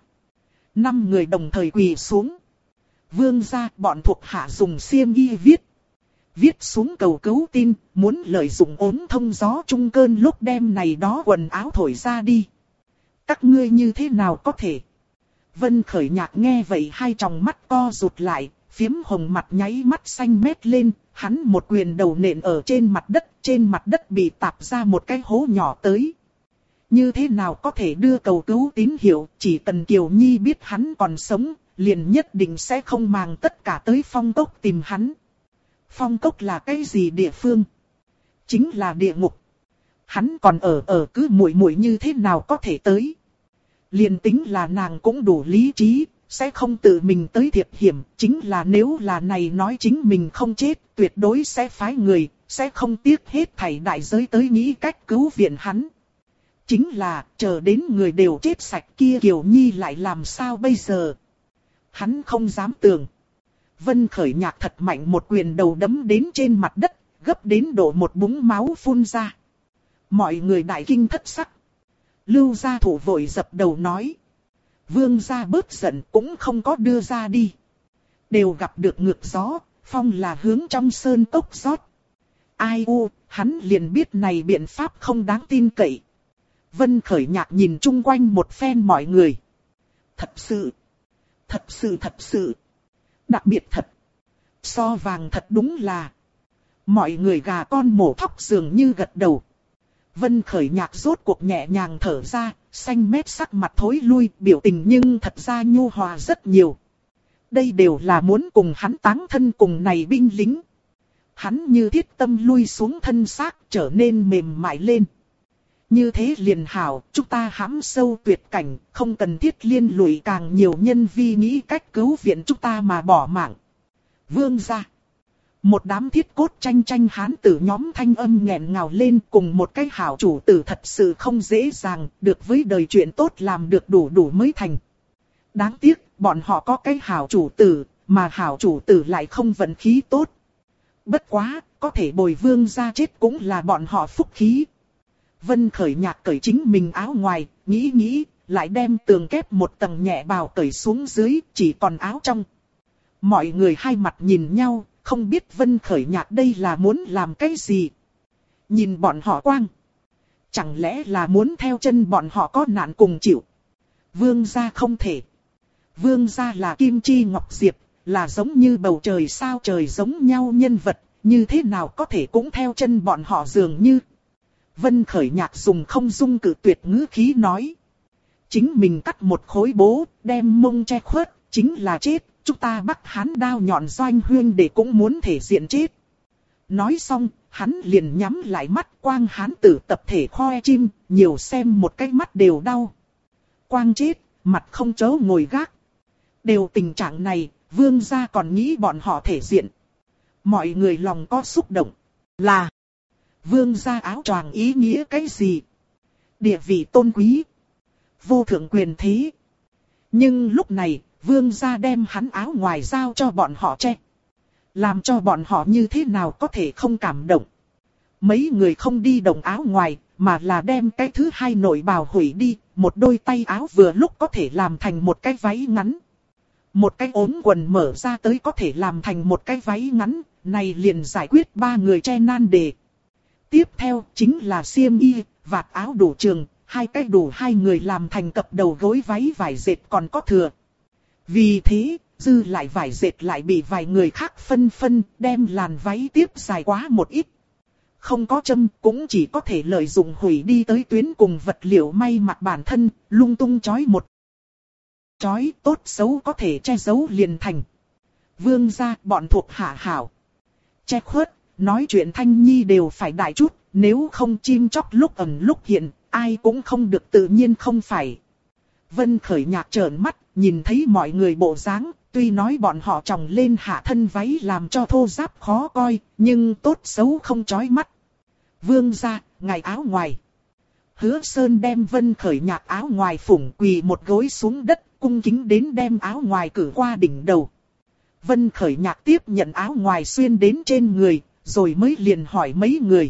5 người đồng thời quỳ xuống. Vương gia, bọn thuộc hạ dùng xiêm y viết xuống cầu cứu tin, muốn lợi dụng ốm thông gió trung cơn lúc đem này đó quần áo thổi ra đi. Các ngươi như thế nào có thể? Vân Khởi Nhạc nghe vậy hai tròng mắt co rụt lại, phiếm hồng mặt nháy mắt xanh mét lên, hắn một quyền đầu nện ở trên mặt đất bị tạp ra một cái hố nhỏ tới. Như thế nào có thể đưa cầu cứu tín hiệu, chỉ cần Kiều Nhi biết hắn còn sống, liền nhất định sẽ không màng tất cả tới Phong Cốc tìm hắn. Phong Cốc là cái gì địa phương? Chính là địa ngục. Hắn còn ở cứ muội muội như thế nào có thể tới? Liền tính là nàng cũng đủ lý trí, sẽ không tự mình tới thiệp hiểm, chính là nếu là này nói chính mình không chết, tuyệt đối sẽ phái người, sẽ không tiếc hết thảy đại giới tới nghĩ cách cứu viện hắn. Chính là, chờ đến người đều chết sạch kia Kiều Nhi lại làm sao bây giờ? Hắn không dám tưởng. Vân Khởi Nhạc thật mạnh một quyền đầu đấm đến trên mặt đất, gấp đến độ một búng máu phun ra. Mọi người đại kinh thất sắc. Lưu gia thủ vội dập đầu nói. Vương gia bớt giận cũng không có đưa ra đi. Đều gặp được ngược gió, phong là hướng trong sơn cốc rót. Ai u, hắn liền biết này biện pháp không đáng tin cậy. Vân Khởi Nhạc nhìn chung quanh một phen mọi người. Thật sự. Đặc biệt thật. So vàng thật đúng là. Mọi người gà con mổ thóc dường như gật đầu. Vân Khởi Nhạc rốt cuộc nhẹ nhàng thở ra, xanh mét sắc mặt thối lui, biểu tình nhưng thật ra nhu hòa rất nhiều. Đây đều là muốn cùng hắn táng thân cùng này binh lính. Hắn như thiết tâm lui xuống thân xác, trở nên mềm mại lên. Như thế liền hảo, chúng ta hãm sâu tuyệt cảnh, không cần thiết liên lụy càng nhiều nhân vi nghĩ cách cứu viện chúng ta mà bỏ mạng. Vương gia. Một đám thiết cốt tranh hán tử nhóm thanh âm nghẹn ngào lên, cùng một cái hảo chủ tử thật sự không dễ dàng, được với đời chuyện tốt làm được đủ mới thành. Đáng tiếc, bọn họ có cái hảo chủ tử, mà hảo chủ tử lại không vận khí tốt. Bất quá, có thể bồi vương gia chết cũng là bọn họ phúc khí. Vân Khởi Nhạc cởi chính mình áo ngoài, nghĩ, lại đem tường kép một tầng nhẹ bào cởi xuống dưới, chỉ còn áo trong. Mọi người hai mặt nhìn nhau, không biết Vân Khởi Nhạc đây là muốn làm cái gì. Nhìn bọn họ quang. Chẳng lẽ là muốn theo chân bọn họ có nạn cùng chịu. Vương gia không thể. Vương gia là Kim Chi Ngọc Diệp, là giống như bầu trời sao trời giống nhau nhân vật, như thế nào có thể cũng theo chân bọn họ dường như. Vân Khởi Nhạc dùng không dung cự tuyệt ngữ khí nói. Chính mình cắt một khối bố, đem mông che khuất, chính là chết, chúng ta bắt hắn đao nhọn doanh huyên để cũng muốn thể diện chết. Nói xong, hắn liền nhắm lại mắt, quang hán tử tập thể khoe chim, nhiều xem một cái mắt đều đau. Quang chết, mặt không chớ ngồi gác. Đều tình trạng này, vương gia còn nghĩ bọn họ thể diện. Mọi người lòng có xúc động, là vương gia áo choàng ý nghĩa cái gì? Địa vị tôn quý, vô thượng quyền thế. Nhưng lúc này, vương gia đem hắn áo ngoài giao cho bọn họ che. Làm cho bọn họ như thế nào có thể không cảm động. Mấy người không đi đồng áo ngoài, mà là đem cái thứ hai nội bào hủy đi, một đôi tay áo vừa lúc có thể làm thành một cái váy ngắn. Một cái ống quần mở ra tới có thể làm thành một cái váy ngắn, này liền giải quyết 3 người che nan đề. Tiếp theo chính là xiêm y, vạt áo đủ trường, 2 cái đủ 2 người làm thành cặp đầu gối váy vải dệt còn có thừa. Vì thế, dư lại vải dệt lại bị vài người khác phân đem làn váy tiếp dài quá một ít. Không có châm cũng chỉ có thể lợi dụng hủy đi tới tuyến cùng vật liệu may mặc bản thân, lung tung chói một. Chói tốt xấu có thể che giấu liền thành. Vương gia bọn thuộc hạ hảo. Che khuất, nói chuyện thanh nhi đều phải đại chút, nếu không chim chóc lúc ẩn lúc hiện, ai cũng không được tự nhiên không phải. Vân Khởi Nhạc trợn mắt, nhìn thấy mọi người bộ dáng, tuy nói bọn họ tròng lên hạ thân váy làm cho thô ráp khó coi, nhưng tốt xấu không chói mắt. Vương gia, ngài áo ngoài. Hứa Sơn đem Vân Khởi Nhạc áo ngoài phủng quỳ một gối xuống đất, cung kính đến đem áo ngoài cử qua đỉnh đầu. Vân Khởi Nhạc tiếp nhận áo ngoài xuyên đến trên người, rồi mới liền hỏi mấy người.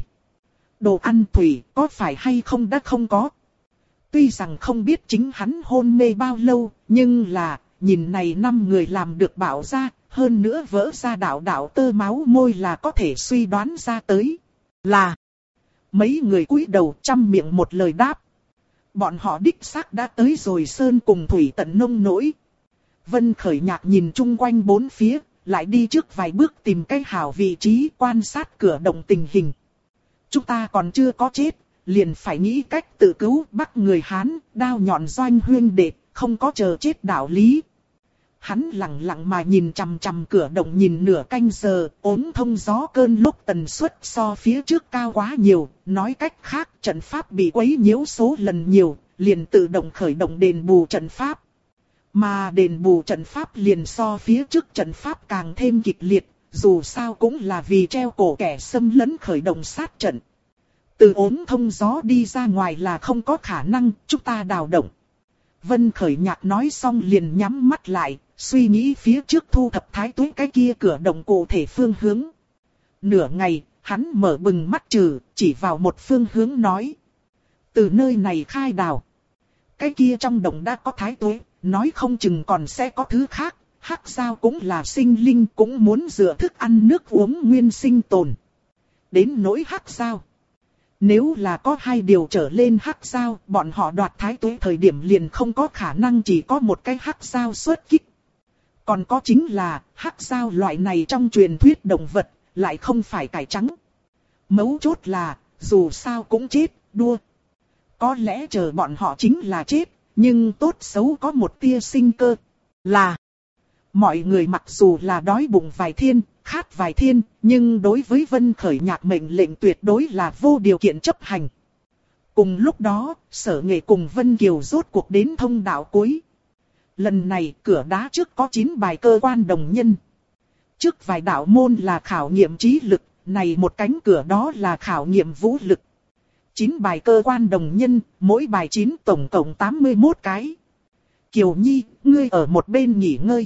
Đồ ăn thủy có phải hay không đã không có. Tuy rằng không biết chính hắn hôn mê bao lâu, nhưng là, nhìn này 5 người làm được bảo ra, hơn nữa vỡ ra đạo tơ máu môi là có thể suy đoán ra tới. Là, mấy người cúi đầu chăm miệng một lời đáp. Bọn họ đích xác đã tới rồi sơn cùng thủy tận nông nỗi. Vân Khởi Nhạc nhìn chung quanh bốn phía, lại đi trước vài bước tìm cái hảo vị trí quan sát cửa động tình hình. Chúng ta còn chưa có chết, liền phải nghĩ cách tự cứu bắt người Hán, đao nhọn doanh huyên đệ, không có chờ chết đạo lý. Hắn lặng lặng mà nhìn chằm chằm cửa động nhìn nửa canh giờ, ốm thông gió cơn lúc tần suất so phía trước cao quá nhiều, nói cách khác trận pháp bị quấy nhiễu số lần nhiều, liền tự động khởi động đền bù trận pháp. Mà đền bù trận pháp liền so phía trước trận pháp càng thêm kịch liệt, dù sao cũng là vì treo cổ kẻ xâm lấn khởi động sát trận. Từ ốm thông gió đi ra ngoài là không có khả năng, chúng ta đào động. Vân Khởi Nhạc nói xong liền nhắm mắt lại, suy nghĩ phía trước thu thập thái tuế cái kia cửa động cụ thể phương hướng. Nửa ngày, hắn mở bừng mắt chỉ vào một phương hướng nói. Từ nơi này khai đào. Cái kia trong động đã có thái tuế, nói không chừng còn sẽ có thứ khác. Hắc giao cũng là sinh linh cũng muốn dựa thức ăn nước uống nguyên sinh tồn. Đến nỗi hắc giao. Nếu là có 2 điều trở lên hắc giao, bọn họ đoạt thái tuế thời điểm liền không có khả năng chỉ có một cái hắc giao xuất kích. Còn có chính là, hắc giao loại này trong truyền thuyết động vật, lại không phải cải trắng. Mấu chốt là, dù sao cũng chết, đua. Có lẽ chờ bọn họ chính là chết, nhưng tốt xấu có một tia sinh cơ. Là, mọi người mặc dù là đói bụng vài thiên, khát vài thiên, nhưng đối với Vân Khởi Nhạc mệnh lệnh tuyệt đối là vô điều kiện chấp hành. Cùng lúc đó, Sở Nghệ cùng Vân Kiều rốt cuộc đến thông đạo cuối. Lần này cửa đá trước có 9 bài cơ quan đồng nhân. Trước vài đạo môn là khảo nghiệm trí lực, này một cánh cửa đó là khảo nghiệm vũ lực. 9 bài cơ quan đồng nhân, mỗi bài 9 tổng cộng 81 cái. Kiều Nhi, ngươi ở một bên nghỉ ngơi.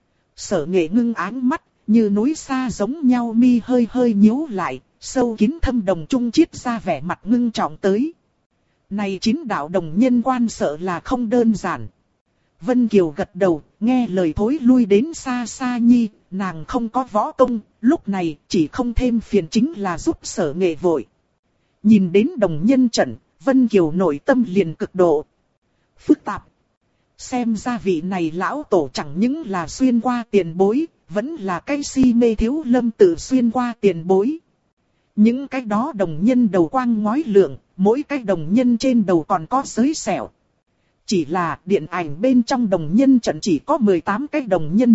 Sở Nghệ ngưng áng mắt, như núi xa giống nhau mi hơi hơi nhíu lại, sâu kín thâm đồng trung chiết ra vẻ mặt ngưng trọng tới. Này 9 đạo đồng nhân quan sợ là không đơn giản. Vân Kiều gật đầu, nghe lời thối lui đến xa xa nhi, nàng không có võ công, lúc này chỉ không thêm phiền chính là giúp Sở Nghệ vội. Nhìn đến đồng nhân trận, Vân Kiều nội tâm liền cực độ phức tạp. Xem ra vị này lão tổ chẳng những là xuyên qua tiền bối, vẫn là cái si mê thiếu lâm tự xuyên qua tiền bối. Những cái đó đồng nhân đầu quang ngói lượng, mỗi cái đồng nhân trên đầu còn có giới sẹo. Chỉ là điện ảnh bên trong đồng nhân trận chỉ có 18 cái đồng nhân.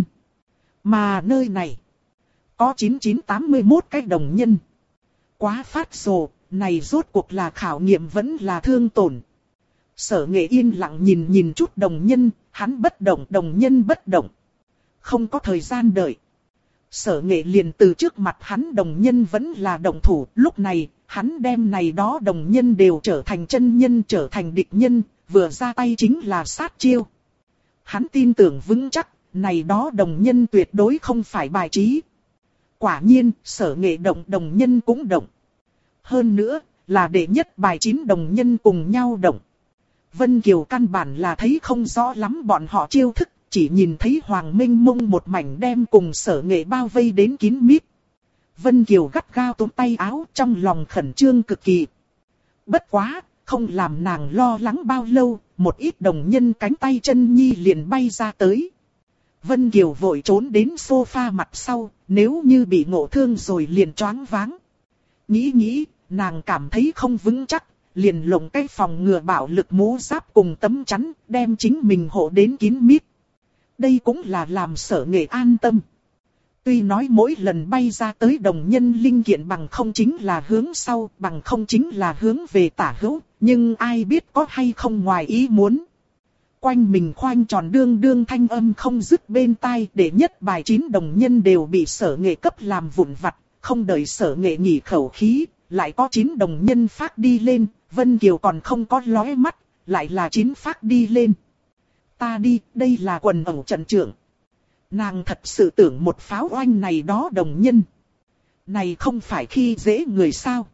Mà nơi này có 9981 cái đồng nhân. Quá phát rồ, này rốt cuộc là khảo nghiệm vẫn là thương tổn. Sở Nghệ yên lặng nhìn chút đồng nhân, hắn bất động, đồng nhân bất động. Không có thời gian đợi. Sở Nghệ liền từ trước mặt hắn đồng nhân vẫn là đồng thủ, lúc này, hắn đem này đó đồng nhân đều trở thành chân nhân, trở thành địch nhân, vừa ra tay chính là sát chiêu. Hắn tin tưởng vững chắc, này đó đồng nhân tuyệt đối không phải bài trí. Quả nhiên, Sở Nghệ động đồng nhân cũng động. Hơn nữa, là đệ nhất bài 9 đồng nhân cùng nhau động. Vân Kiều căn bản là thấy không rõ lắm bọn họ chiêu thức, chỉ nhìn thấy Hoàng Minh Mông một mảnh đem cùng Sở Nghệ bao vây đến kín mít. Vân Kiều gắt gao túm tay áo, trong lòng khẩn trương cực kỳ. Bất quá, không làm nàng lo lắng bao lâu, một ít đồng nhân cánh tay chân nhi liền bay ra tới. Vân Kiều vội trốn đến sofa mặt sau, nếu như bị ngộ thương rồi liền choáng váng. Nghĩ, nàng cảm thấy không vững chắc, liền lồng cái phòng ngừa bạo lực mũ giáp cùng tấm chắn, đem chính mình hộ đến kín mít. Đây cũng là làm Sở Nghệ an tâm. Tuy nói mỗi lần bay ra tới đồng nhân linh kiện bằng không chính là hướng sau, bằng không chính là hướng về tả hữu, nhưng ai biết có hay không ngoài ý muốn. Quanh mình khoanh tròn đương đương thanh âm không dứt bên tai, để nhất bài 9 đồng nhân đều bị Sở Nghệ cấp làm vụn vặt, không đợi Sở Nghệ nghỉ khẩu khí, lại có 9 đồng nhân phát đi lên, Vân Kiều còn không có lóe mắt, lại là 9 phát đi lên. Ta đi, đây là quần ẩu trận trưởng. Nàng thật sự tưởng một pháo oanh này đó đồng nhân. Này không phải khi dễ người sao.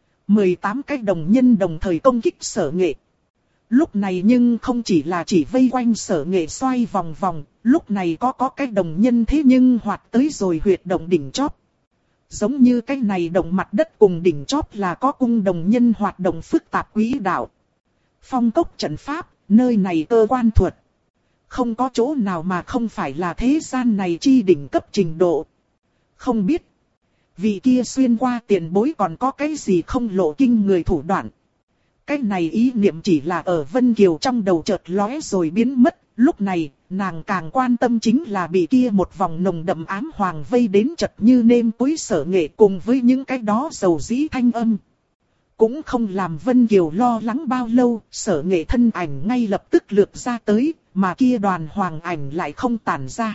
18 cái đồng nhân đồng thời công kích Sở Nghệ. Lúc này nhưng không chỉ là chỉ vây quanh Sở Nghệ xoay vòng vòng, lúc này có cái đồng nhân thế nhưng hoạt tới rồi huyệt động đỉnh chóp. Giống như cái này động mặt đất cùng đỉnh chóp là có cung đồng nhân hoạt động phức tạp quỹ đạo. Phong cốc trận pháp, nơi này cơ quan thuật. Không có chỗ nào mà không phải là thế gian này chi đỉnh cấp trình độ. Không biết, vị kia xuyên qua tiền bối còn có cái gì không lộ kinh người thủ đoạn. Cái này ý niệm chỉ là ở Vân Kiều trong đầu chợt lóe rồi biến mất. Lúc này, nàng càng quan tâm chính là bị kia một vòng nồng đậm ám hoàng vây đến chật như nêm cuối Sở Nghệ cùng với những cái đó dầu dĩ thanh âm. Cũng không làm Vân Kiều lo lắng bao lâu, Sở Nghệ thân ảnh ngay lập tức lược ra tới, mà kia đoàn hoàng ảnh lại không tản ra.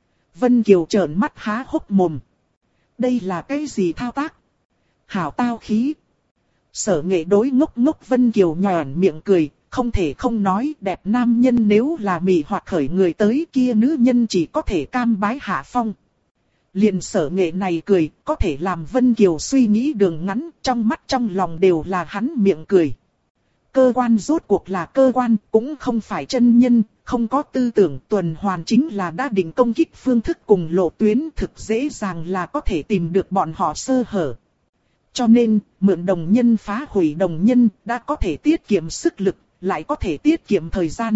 Vân Kiều trợn mắt há hốc mồm. Đây là cái gì thao tác? Hảo tao khí. Sở Nghệ đối ngốc ngốc Vân Kiều nhòn miệng cười, không thể không nói đẹp nam nhân nếu là mị hoặc khởi người tới kia nữ nhân chỉ có thể cam bái hạ phong. Liền Sở Nghệ này cười, có thể làm Vân Kiều suy nghĩ đường ngắn, trong mắt trong lòng đều là hắn miệng cười. Cơ quan rốt cuộc là cơ quan, cũng không phải chân nhân, không có tư tưởng tuần hoàn chính là đã định công kích phương thức cùng lộ tuyến thực dễ dàng là có thể tìm được bọn họ sơ hở. Cho nên, mượn đồng nhân phá hủy đồng nhân đã có thể tiết kiệm sức lực, lại có thể tiết kiệm thời gian.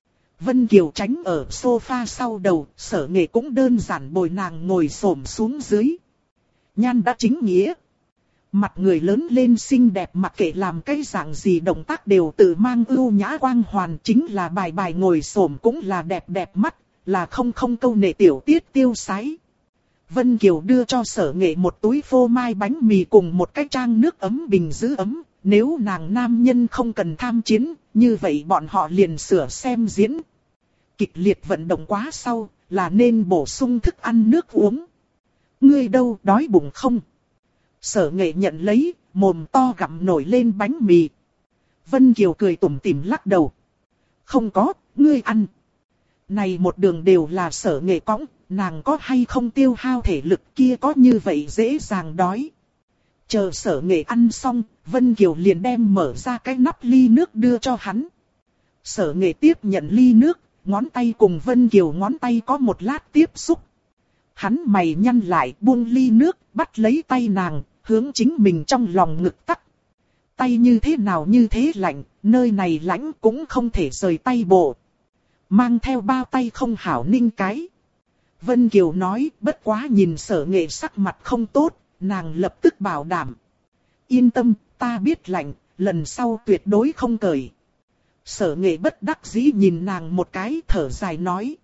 Vân Kiều tránh ở sofa sau đầu, Sở Nghệ cũng đơn giản bồi nàng ngồi xổm xuống dưới. Nhan đã chính nghĩa. Mặt người lớn lên xinh đẹp mặc kệ làm cái dạng gì động tác đều tự mang ưu nhã quang hoàn, chính là bài bài ngồi xổm cũng là đẹp đẹp mắt, là không câu nệ tiểu tiết tiêu sái. Vân Kiều đưa cho Sở Nghệ một túi phô mai bánh mì cùng một cái trang nước ấm bình giữ ấm, nếu nàng nam nhân không cần tham chiến, như vậy bọn họ liền sửa xem diễn. Kịch liệt vận động quá sau, là nên bổ sung thức ăn nước uống. Ngươi đâu đói bụng không? Sở Nghệ nhận lấy, mồm to gặm nổi lên bánh mì. Vân Kiều cười tủm tỉm lắc đầu. Không có, ngươi ăn. Này một đường đều là Sở Nghệ cõng, nàng có hay không tiêu hao thể lực kia có như vậy dễ dàng đói. Chờ Sở Nghệ ăn xong, Vân Kiều liền đem mở ra cái nắp ly nước đưa cho hắn. Sở Nghệ tiếp nhận ly nước, ngón tay cùng Vân Kiều ngón tay có một lát tiếp xúc. Hắn mày nhăn lại buông ly nước, bắt lấy tay nàng, hướng chính mình trong lòng ngực tắc. Tay như thế nào như thế lạnh, nơi này lạnh cũng không thể rời tay bộ. Mang theo bao tay không hảo ninh cái. Vân Kiều nói, bất quá nhìn Sở Nghệ sắc mặt không tốt, nàng lập tức bảo đảm. Yên tâm, ta biết lạnh, lần sau tuyệt đối không cởi. Sở Nghệ bất đắc dĩ nhìn nàng một cái thở dài nói.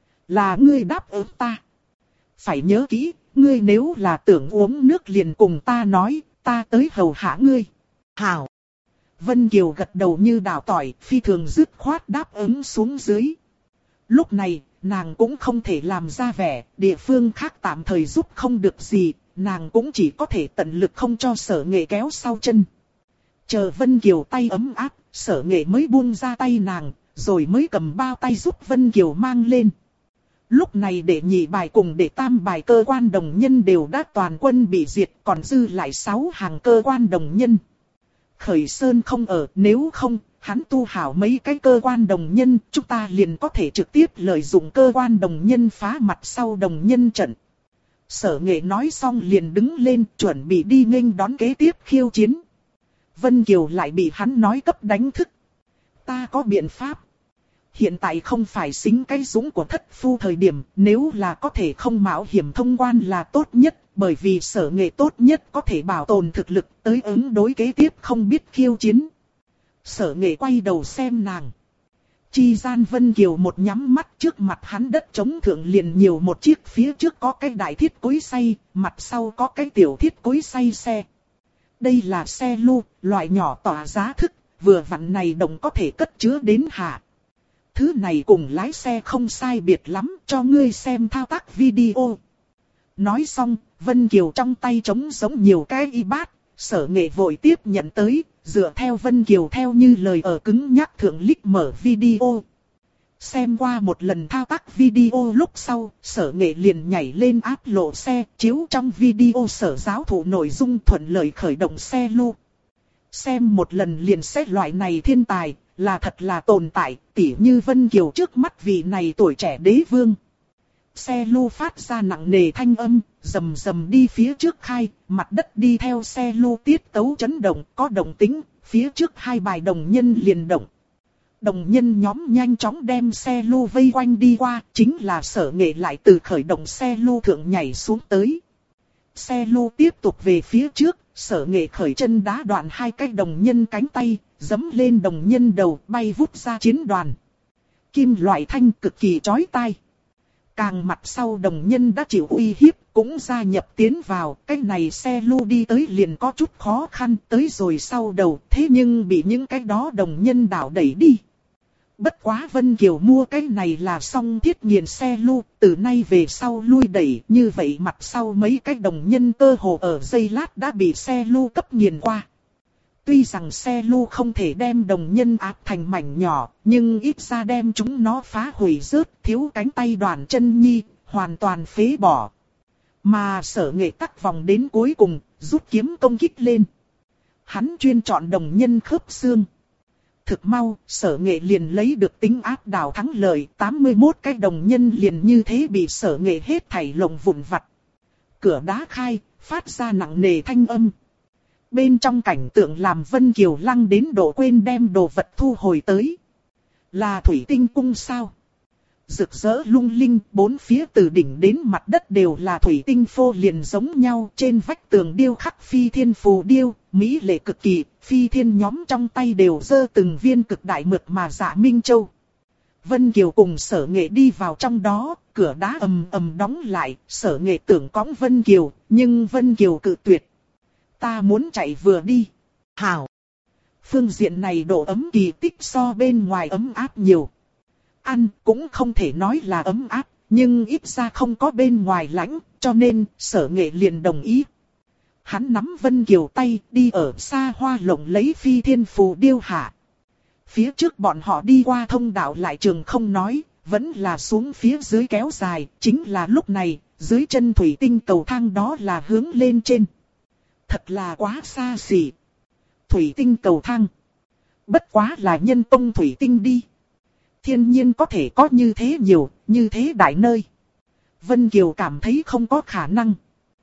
Là ngươi đáp ứng ta. Phải nhớ kỹ, ngươi nếu là tưởng uống nước liền cùng ta nói, ta tới hầu hạ ngươi. Hảo. Vân Kiều gật đầu như đào tỏi, phi thường dứt khoát đáp ứng xuống dưới. Lúc này, nàng cũng không thể làm ra vẻ, địa phương khác tạm thời giúp không được gì, nàng cũng chỉ có thể tận lực không cho Sở Nghệ kéo sau chân. Chờ Vân Kiều tay ấm áp, Sở Nghệ mới buông ra tay nàng, rồi mới cầm bao tay giúp Vân Kiều mang lên. Lúc này đệ nhị bài cùng đệ tam bài cơ quan đồng nhân đều đã toàn quân bị diệt, còn dư lại 6 hàng cơ quan đồng nhân. Khởi Sơn không ở, nếu không, hắn tu hảo mấy cái cơ quan đồng nhân, chúng ta liền có thể trực tiếp lợi dụng cơ quan đồng nhân phá mặt sau đồng nhân trận. Sở Nghệ nói xong liền đứng lên, chuẩn bị đi nghênh đón kế tiếp khiêu chiến. Vân Kiều lại bị hắn nói cấp đánh thức. Ta có biện pháp. Hiện tại không phải xính cái dũng của thất phu thời điểm, nếu là có thể không mạo hiểm thông quan là tốt nhất, bởi vì Sở Nghệ tốt nhất có thể bảo tồn thực lực tới ứng đối kế tiếp không biết khiêu chiến. Sở Nghệ quay đầu xem nàng. Chi gian Vân Kiều một nhắm mắt, trước mặt hắn đất trống thượng liền nhiều một chiếc, phía trước có cái đại thiết cối xay, mặt sau có cái tiểu thiết cối xay xe. Đây là xe lu, loại nhỏ tỏa giá thức, vừa vặn này đồng có thể cất chứa đến hạ. Thứ này cùng lái xe không sai biệt lắm, cho ngươi xem thao tác video. Nói xong, Vân Kiều trong tay trống giống nhiều cái y bát, Sở Nghệ vội tiếp nhận tới, dựa theo Vân Kiều theo như lời ở cứng nhắc thượng click mở video. Xem qua một lần thao tác video lúc sau, Sở Nghệ liền nhảy lên áp lộ xe, chiếu trong video Sở giáo thụ nội dung thuận lợi khởi động xe lu. Xem một lần liền xét loại này thiên tài, là thật là tồn tại, tỉ như Vân Kiều trước mắt vị này tuổi trẻ đế vương. Xe lu phát ra nặng nề thanh âm, rầm rầm đi phía trước khai, mặt đất đi theo xe lu tiết tấu chấn động, có động tính, phía trước hai bài đồng nhân liền động. Đồng nhân nhóm nhanh chóng đem xe lu vây quanh đi qua, chính là Sở Nghệ lại từ khởi động xe lu thượng nhảy xuống tới. Xe lu tiếp tục về phía trước, Sở Nghệ khởi chân đá đoạn hai cái đồng nhân cánh tay, giẫm lên đồng nhân đầu bay vút ra chiến đoàn. Kim loại thanh cực kỳ chói tai. Càng mặt sau đồng nhân đã chịu uy hiếp, cũng gia nhập tiến vào, cái này xe lu đi tới liền có chút khó khăn, tới rồi sau đầu, thế nhưng bị những cái đó đồng nhân đảo đẩy đi. Bất quá Vân Kiều mua cái này là xong thiết nghiền xe lu, từ nay về sau lui đẩy, như vậy mặt sau mấy cái đồng nhân cơ hồ ở giây lát đã bị xe lu cấp nghiền qua. Tuy rằng xe lu không thể đem đồng nhân áp thành mảnh nhỏ, nhưng ít ra đem chúng nó phá hủy rớt, thiếu cánh tay đoàn chân nhi, hoàn toàn phế bỏ. Mà Sở Nghệ tắc vòng đến cuối cùng, rút kiếm công kích lên. Hắn chuyên chọn đồng nhân khớp xương. Thực mau, Sở Nghệ liền lấy được tính áp đảo thắng lợi, 81 cái đồng nhân liền như thế bị Sở Nghệ hết thảy lồng vụn vặt. Cửa đá khai, phát ra nặng nề thanh âm. Bên trong cảnh tượng làm Vân Kiều lăng đến độ quên đem đồ vật thu hồi tới. Là thủy tinh cung sao? Rực rỡ lung linh, bốn phía từ đỉnh đến mặt đất đều là thủy tinh phô liền giống nhau. Trên vách tường điêu khắc phi thiên phù điêu, mỹ lệ cực kỳ, phi thiên nhóm trong tay đều giơ từng viên cực đại mượt mà dạ minh châu. Vân Kiều cùng Sở Nghệ đi vào trong đó, cửa đá ầm ầm đóng lại, Sở Nghệ tưởng cõng Vân Kiều, nhưng Vân Kiều cự tuyệt. Ta muốn chạy vừa đi. Hảo. Phương diện này độ ấm kỳ tích so bên ngoài ấm áp nhiều. Ăn cũng không thể nói là ấm áp, nhưng ít ra không có bên ngoài lạnh, cho nên Sở Nghệ liền đồng ý. Hắn nắm Vân Kiều tay đi ở xa hoa lộng lấy phi thiên phù điêu hạ. Phía trước bọn họ đi qua thông đạo lại trường không nói, vẫn là xuống phía dưới kéo dài, chính là lúc này, dưới chân thủy tinh cầu thang đó là hướng lên trên. Thật là quá xa xỉ. Thủy tinh cầu thang. Bất quá là nhân tông thủy tinh đi. Thiên nhiên có thể có như thế nhiều, như thế đại nơi. Vân Kiều cảm thấy không có khả năng.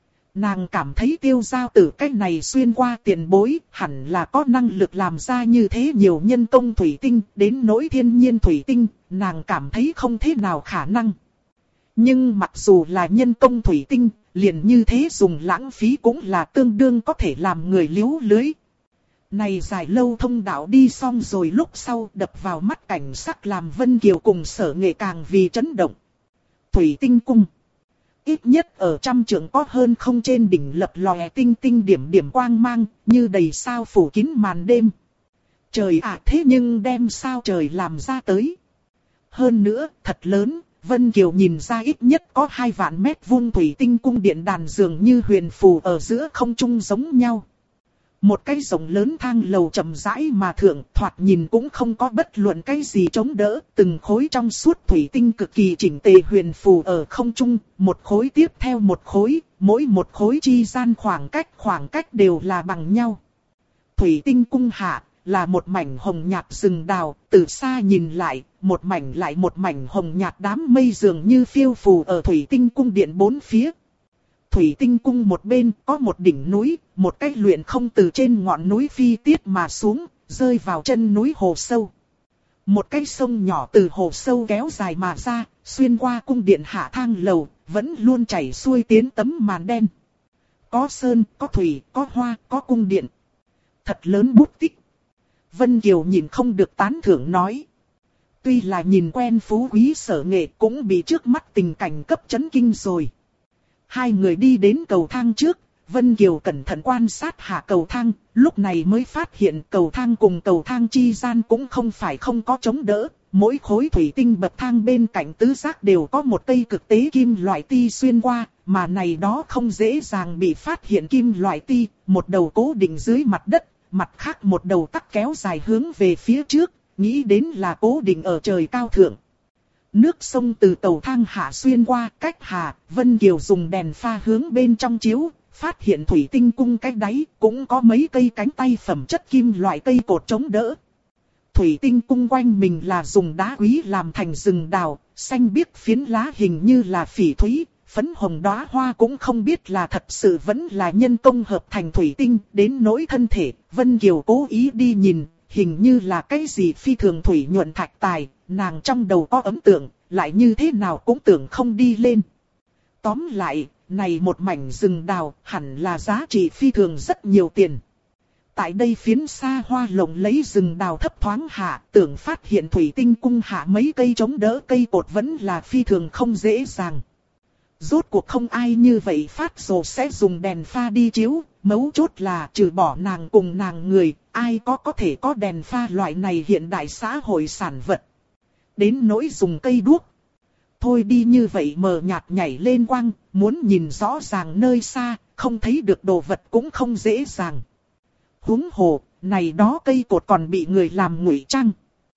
Nàng cảm thấy Tiêu Giao Tử cách này xuyên qua tiền bối, hẳn là có năng lực làm ra như thế nhiều nhân tông thủy tinh, đến nỗi thiên nhiên thủy tinh, nàng cảm thấy không thế nào khả năng. Nhưng mặc dù là nhân tông thủy tinh, liền như thế dùng lãng phí cũng là tương đương có thể làm người liếu lưới. Này dài lâu thông đạo đi xong rồi lúc sau đập vào mắt cảnh sắc làm Vân Kiều cùng Sở Nghệ càng vì chấn động. Thủy tinh cung. Ít nhất ở trăm trượng có hơn không, trên đỉnh lập lòe tinh tinh điểm điểm quang mang, như đầy sao phủ kín màn đêm. Trời ạ, thế nhưng đem sao trời làm ra tới. Hơn nữa, thật lớn, Vân Kiều nhìn ra ít nhất có 2 vạn mét vuông thủy tinh cung điện đàn dường như huyền phù ở giữa không trung giống nhau. Một cái rộng lớn thang lầu chậm rãi mà thượng, thoạt nhìn cũng không có bất luận cái gì chống đỡ, từng khối trong suốt thủy tinh cực kỳ chỉnh tề huyền phù ở không trung, một khối tiếp theo một khối, mỗi một khối chi gian khoảng cách đều là bằng nhau. Thủy tinh cung hạ, là một mảnh hồng nhạt rừng đào, từ xa nhìn lại, một mảnh lại một mảnh hồng nhạt đám mây dường như phiêu phù ở thủy tinh cung điện bốn phía. Thủy tinh cung một bên có một đỉnh núi, một cái luyện không từ trên ngọn núi phi tiết mà xuống, rơi vào chân núi hồ sâu. Một cái sông nhỏ từ hồ sâu kéo dài mà ra, xuyên qua cung điện hạ thang lầu, vẫn luôn chảy xuôi tiến tấm màn đen. Có sơn, có thủy, có hoa, có cung điện. Thật lớn bút tích. Vân Kiều nhìn không được tán thưởng nói. Tuy là nhìn quen phú quý Sở Nghệ cũng bị trước mắt tình cảnh cấp chấn kinh rồi. Hai người đi đến cầu thang trước, Vân Kiều cẩn thận quan sát hạ cầu thang, lúc này mới phát hiện cầu thang cùng cầu thang chi gian cũng không phải không có chống đỡ. Mỗi khối thủy tinh bậc thang bên cạnh tứ giác đều có một cây cực tế kim loại ti xuyên qua, mà này đó không dễ dàng bị phát hiện kim loại ti, một đầu cố định dưới mặt đất, mặt khác một đầu tắc kéo dài hướng về phía trước, nghĩ đến là cố định ở trời cao thượng. Nước sông từ cầu thang hạ xuyên qua, cách hạ, Vân Kiều dùng đèn pha hướng bên trong chiếu, phát hiện thủy tinh cung cái đáy cũng có mấy cây cánh tay phẩm chất kim loại cây cột chống đỡ. Thủy tinh cung quanh mình là dùng đá quý làm thành rừng đào, xanh biếc phiến lá hình như là phỉ thúy, phấn hồng đóa hoa cũng không biết là thật sự vẫn là nhân công hợp thành thủy tinh. Đến nỗi thân thể, Vân Kiều cố ý đi nhìn, hình như là cái gì phi thường thủy nhuận thạch tài, nàng trong đầu có ấn tượng, lại như thế nào cũng tưởng không đi lên. Tóm lại, này một mảnh rừng đào hẳn là giá trị phi thường rất nhiều tiền. Tại đây phiến xa hoa lộng lấy rừng đào thấp thoáng hạ, tưởng phát hiện thủy tinh cung hạ mấy cây chống đỡ cây cột vẫn là phi thường không dễ dàng. Rốt cuộc không ai như vậy phát rồi sẽ dùng đèn pha đi chiếu, mấu chốt là trừ bỏ nàng cùng nàng người, ai có thể có đèn pha loại này hiện đại xã hội sản vật. Đến nỗi dùng cây đuốc. Thôi đi như vậy mờ nhạt nhảy lên quang, muốn nhìn rõ ràng nơi xa, không thấy được đồ vật cũng không dễ dàng. Huống hồ, này đó cây cột còn bị người làm ngụy trang.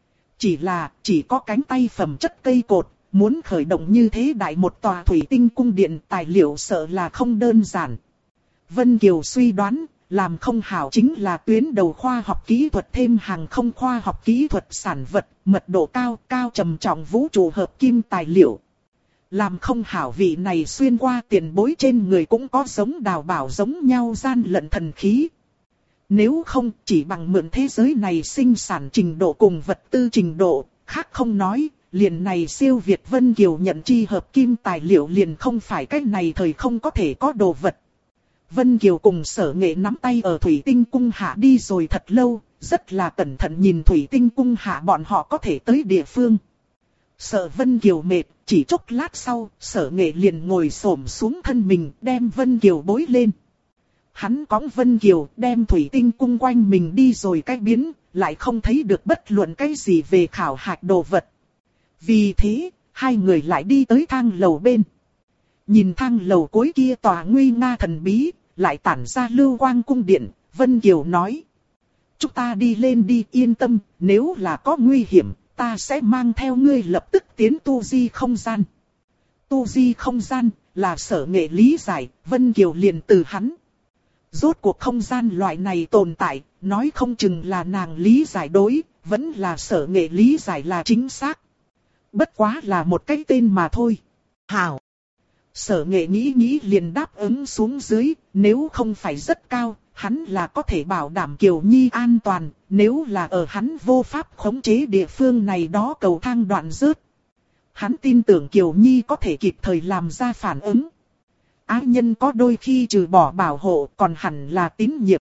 Chỉ có cánh tay phẩm chất cây cột, muốn khởi động như thế đại một tòa thủy tinh cung điện tài liệu sợ là không đơn giản. Vân Kiều suy đoán, làm không hảo chính là tuyến đầu khoa học kỹ thuật thêm hàng không khoa học kỹ thuật sản vật, mật độ cao trầm trọng vũ trụ hợp kim tài liệu. Làm không hảo vị này xuyên qua tiền bối trên người cũng có giống đào bảo giống nhau gian lận thần khí. Nếu không, chỉ bằng mượn thế giới này sinh sản trình độ cùng vật tư trình độ, khác không nói, liền này siêu Việt Vân Kiều nhận chi hợp kim tài liệu liền không phải cái này thời không có thể có đồ vật. Vân Kiều cùng Sở Nghệ nắm tay ở thủy tinh cung hạ đi rồi thật lâu, rất là cẩn thận nhìn thủy tinh cung hạ bọn họ có thể tới địa phương. Sợ Vân Kiều mệt, chỉ chốc lát sau, Sở Nghệ liền ngồi xổm xuống thân mình đem Vân Kiều bối lên. Hắn cõng Vân Kiều đem thủy tinh cung quanh mình đi rồi cách biến, lại không thấy được bất luận cái gì về khảo hạch đồ vật. Vì thế, hai người lại đi tới thang lầu bên. Nhìn thang lầu cuối kia tòa nguy nga thần bí, lại tản ra lưu quang cung điện, Vân Kiều nói. Chúng ta đi lên đi, yên tâm, nếu là có nguy hiểm, ta sẽ mang theo ngươi lập tức tiến tu di không gian. Tu di không gian, là Sở Nghệ lý giải, Vân Kiều liền từ hắn. Rốt cuộc không gian loại này tồn tại, nói không chừng là nàng lý giải đối, vẫn là Sở Nghệ lý giải là chính xác. Bất quá là một cái tên mà thôi. Hảo. Sở Nghệ nghĩ liền đáp ứng xuống dưới, nếu không phải rất cao, hắn là có thể bảo đảm Kiều Nhi an toàn, nếu là ở hắn vô pháp khống chế địa phương này đó cầu thang đoạn rớt. Hắn tin tưởng Kiều Nhi có thể kịp thời làm ra phản ứng. Ái nhân có đôi khi trừ bỏ bảo hộ còn hẳn là tín nhiệm.